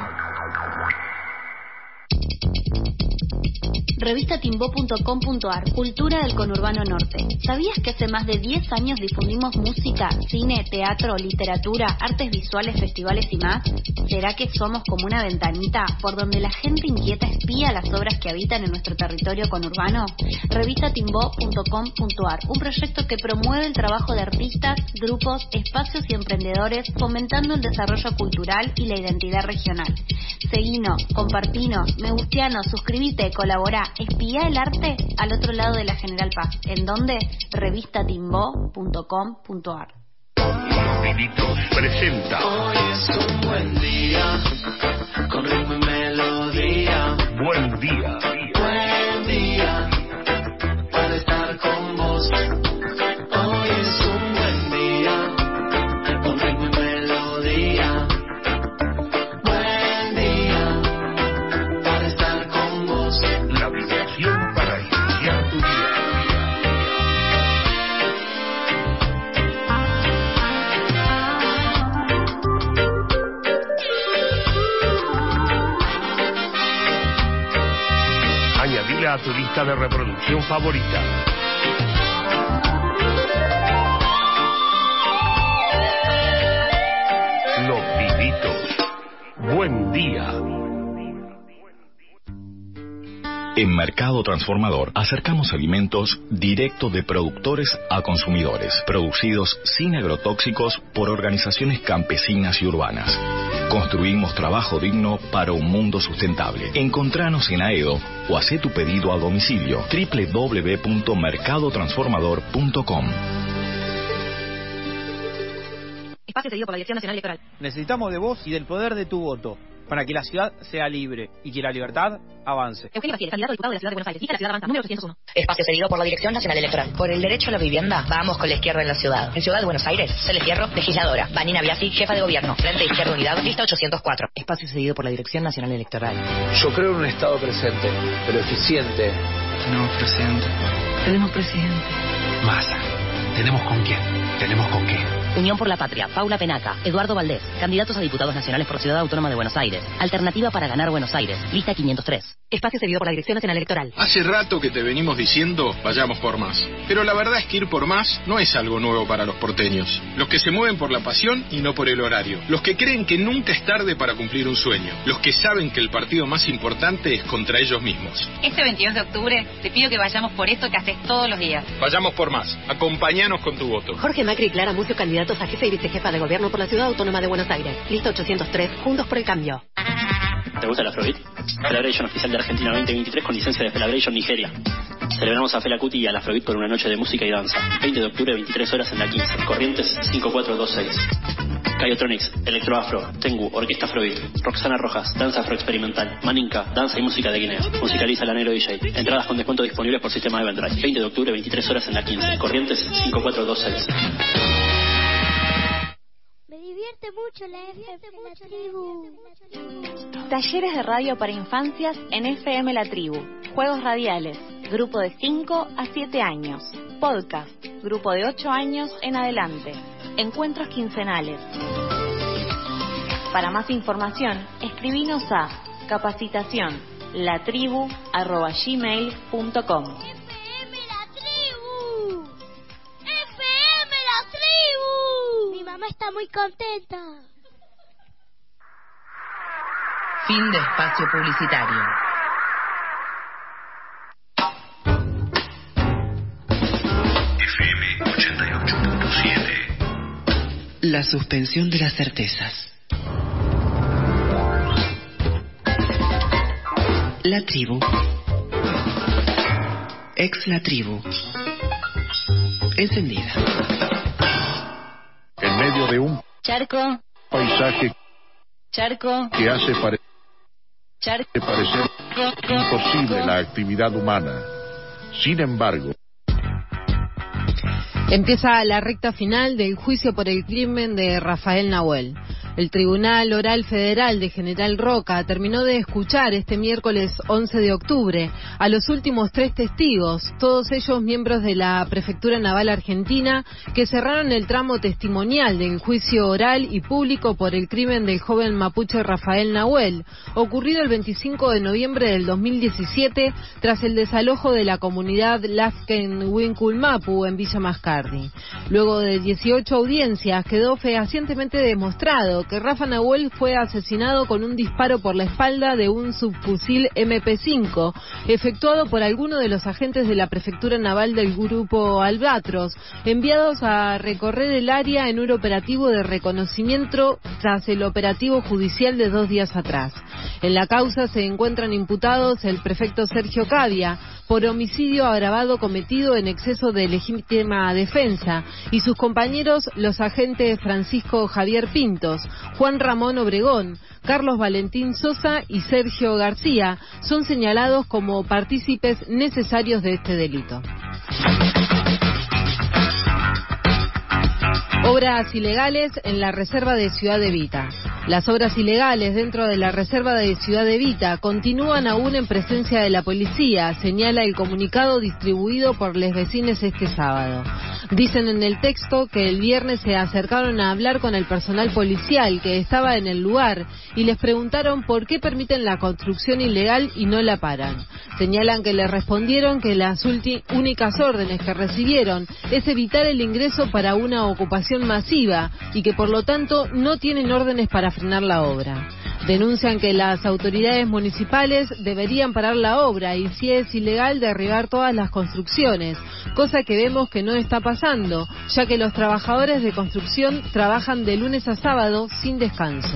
Revistatimbo.com.ar, Cultura del Conurbano Norte. ¿Sabías que hace más de 10 años difundimos música, cine, teatro, literatura, artes visuales, festivales y más? ¿Será que somos como una ventanita por donde la gente inquieta espía las obras que habitan en nuestro territorio conurbano? Revistatimbo.com.ar, un proyecto que promueve el trabajo de artistas, grupos, espacios y emprendedores, fomentando el desarrollo cultural y la identidad regional. Seguinos, compartinos, me gusteanos, suscribite, colaborá. Espía el arte al otro lado de la General Paz. ¿En dónde? Revistatimbo.com.ar. Vinitos presenta. Hoy es un buen día, con ritmo y melodía. Buen día. Buen día, para estar con vos. Hoy es un buen día, con ritmo y melodía. Buen día, para estar con vos. La vibración para iniciar tu día. Añadila a tu lista de reproducción favorita. Los Vivitos. Buen día. En Mercado Transformador acercamos alimentos directo de productores a consumidores, producidos sin agrotóxicos por organizaciones campesinas y urbanas. Construimos trabajo digno para un mundo sustentable. Encontranos en Aedo o hacé tu pedido a domicilio www.mercadotransformador.com. Espacio cedido por la Dirección Nacional Electoral. Necesitamos de vos y del poder de tu voto, para que la ciudad sea libre y que la libertad avance. Eugenio Basiles, candidato a diputado de la Ciudad de Buenos Aires. Lista La Ciudad Avanza, número 801. Espacio cedido por la Dirección Nacional Electoral. Por el derecho a la vivienda, vamos con la izquierda en la ciudad. En Ciudad de Buenos Aires, Celes Fierro, legisladora. Vanina Biasi, jefa de gobierno. Frente Izquierda Unidad, lista 804. Espacio cedido por la Dirección Nacional Electoral. Yo creo en un Estado presente, pero eficiente. Tenemos presidente. Tenemos presidente. Massa. ¿Tenemos con quién? ¿Tenemos con qué? Unión por la Patria, Paula Penaca, Eduardo Valdés, candidatos a diputados nacionales por Ciudad Autónoma de Buenos Aires. Alternativa para ganar Buenos Aires, lista 503. Espacio cedido por la Dirección Nacional Electoral. Hace rato que te venimos diciendo, vayamos por más. Pero la verdad es que ir por más no es algo nuevo para los porteños. Los que se mueven por la pasión y no por el horario. Los que creen que nunca es tarde para cumplir un sueño. Los que saben que el partido más importante es contra ellos mismos. Este 22 de octubre te pido que vayamos por esto que haces todos los días. Vayamos por más. Acompáñanos con tu voto. Jorge Macri y Clara Mucio, candidatos a jefe y vicejefa de gobierno por la Ciudad Autónoma de Buenos Aires. Lista 803, Juntos por el Cambio. ¿Te gusta el Afrobeat? Celebration oficial de Argentina 2023 con licencia de Celebration Nigeria. Celebramos a Fela Kuti y al Afrobeat con una noche de música y danza. 20 de octubre, 23 horas en la 15. Corrientes 5426. Cayotronics, Electroafro, Tengu, Orquesta Afrobeat, Roxana Rojas, Danza Afroexperimental, Maninka, Danza y Música de Guinea. Musicaliza la Negro DJ. Entradas con descuento disponibles por sistema de Eventbrite. 20 de octubre, 23 horas en la 15. Corrientes 5426. Me divierte mucho la tribu. Talleres de radio para infancias en FM La Tribu. Juegos radiales. Grupo de 5 a 7 años. Podcast. Grupo de 8 años en adelante. Encuentros quincenales. Para más información, escribinos a capacitación.latribu@gmail.com. FM La Tribu. Mi mamá está muy contenta. Fin de espacio publicitario. FM 88.7. La suspensión de las certezas. La tribu. Ex la tribu. Encendida. En medio de un Charco. paisaje Charco. que hace parecer imposible la actividad humana. Sin embargo, empieza la recta final del juicio por el crimen de Rafael Nahuel. El Tribunal Oral Federal de General Roca terminó de escuchar este miércoles 11 de octubre a los últimos 3 testigos, todos ellos miembros de la Prefectura Naval Argentina, que cerraron el tramo testimonial del juicio oral y público por el crimen del joven mapuche Rafael Nahuel, ocurrido el 25 de noviembre del 2017 tras el desalojo de la comunidad Lasken-Winculmapu en Villa Mascardi. Luego de 18 audiencias quedó fehacientemente demostrado que Rafa Nahuel fue asesinado con un disparo por la espalda de un subfusil MP5, efectuado por alguno de los agentes de la Prefectura Naval del Grupo Albatros, enviados a recorrer el área en un operativo de reconocimiento tras el operativo judicial de 2 días atrás. En la causa se encuentran imputados el prefecto Sergio Cavia por homicidio agravado cometido en exceso de legítima defensa y sus compañeros los agentes Francisco Javier Pintos, Juan Ramón Obregón, Carlos Valentín Sosa y Sergio García son señalados como partícipes necesarios de este delito. Obras ilegales en la reserva de Ciudad Evita. Las obras ilegales dentro de la reserva de Ciudad Evita continúan aún en presencia de la policía, señala el comunicado distribuido por los vecinos este sábado. Dicen en el texto que el viernes se acercaron a hablar con el personal policial que estaba en el lugar y les preguntaron por qué permiten la construcción ilegal y no la paran. Señalan que les respondieron que las únicas órdenes que recibieron es evitar el ingreso para una ocupación masiva y que por lo tanto no tienen órdenes para frenar la obra. Denuncian que las autoridades municipales deberían parar la obra y si es ilegal derribar todas las construcciones, cosa que vemos que no está pasando, ya que los trabajadores de construcción trabajan de lunes a sábado sin descanso.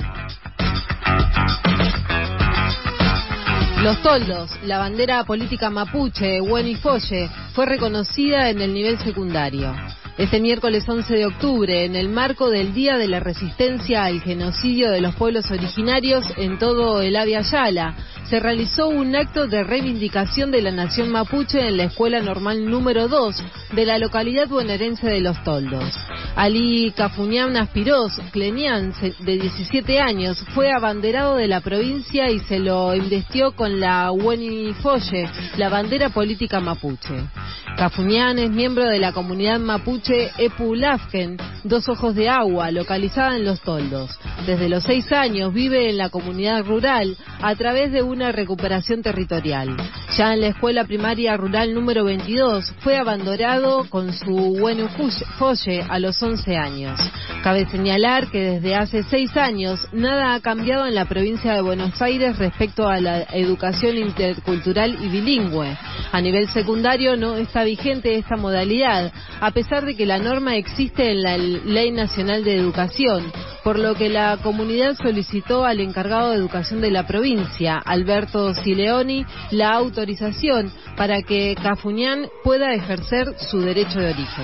Los toldos, la bandera política mapuche, Huenifoye, fue reconocida en el nivel secundario. Este miércoles 11 de octubre, en el marco del Día de la Resistencia al Genocidio de los Pueblos Originarios en todo el Abya Yala, se realizó un acto de reivindicación de la nación mapuche en la Escuela Normal número 2 de la localidad bonaerense de Los Toldos. Ali Cafuñán Aspiroz, Clenián, de 17 años, fue abanderado de la provincia y se lo investió con la Huenifoye, la bandera política mapuche. Cafuñán es miembro de la comunidad mapuche Epu Lafken, Dos Ojos de Agua, localizada en Los Toldos. Desde los 6 años vive en la comunidad rural a través de una recuperación territorial. Ya en la escuela primaria rural número 22 fue abandonado con su buen folle a los 11 años. Cabe señalar que desde hace 6 años nada ha cambiado en la provincia de Buenos Aires respecto a la educación intercultural y bilingüe. A nivel secundario no está vigente esta modalidad, a pesar de que la norma existe en la Ley Nacional de Educación, por lo que la comunidad solicitó al encargado de educación de la provincia, Alberto Sileoni, la autorización para que Cafuñán pueda ejercer su derecho de origen.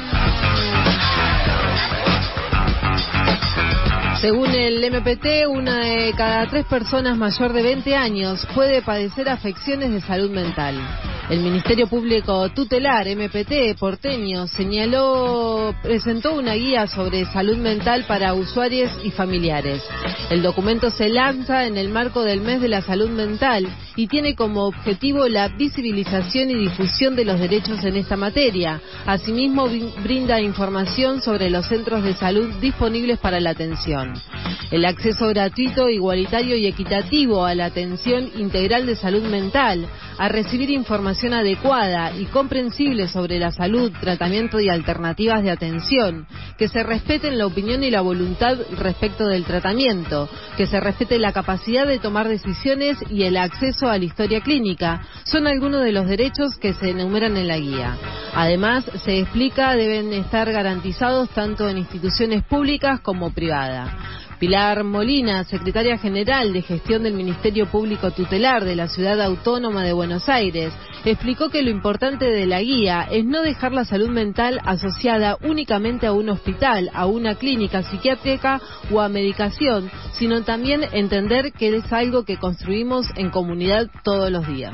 Según el MPT, una de cada 3 personas mayor de 20 años puede padecer afecciones de salud mental. El Ministerio Público Tutelar, MPT, porteño, presentó una guía sobre salud mental para usuarios y familiares. El documento se lanza en el marco del Mes de la Salud Mental y tiene como objetivo la visibilización y difusión de los derechos en esta materia. Asimismo, brinda información sobre los centros de salud disponibles para la atención. El acceso gratuito, igualitario y equitativo a la atención integral de salud mental, a recibir información adecuada y comprensible sobre la salud, tratamiento y alternativas de atención, que se respeten la opinión y la voluntad respecto del tratamiento, que se respete la capacidad de tomar decisiones y el acceso a la historia clínica, son algunos de los derechos que se enumeran en la guía. Además, se explica, deben estar garantizados tanto en instituciones públicas como privadas. Pilar Molina, secretaria general de gestión del Ministerio Público Tutelar de la Ciudad Autónoma de Buenos Aires, explicó que lo importante de la guía es no dejar la salud mental asociada únicamente a un hospital, a una clínica psiquiátrica o a medicación, sino también entender que es algo que construimos en comunidad todos los días.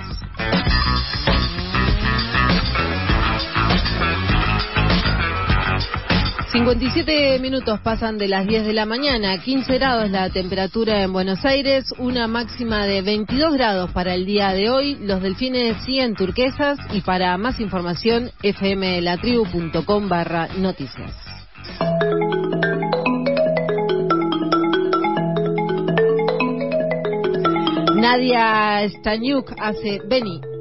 57 minutos pasan de las 10 de la mañana, 15 grados la temperatura en Buenos Aires, una máxima de 22 grados para el día de hoy. Los delfines siguen turquesas y para más información fmlatribu.com/noticias. Nadia Staniuk hace Beni.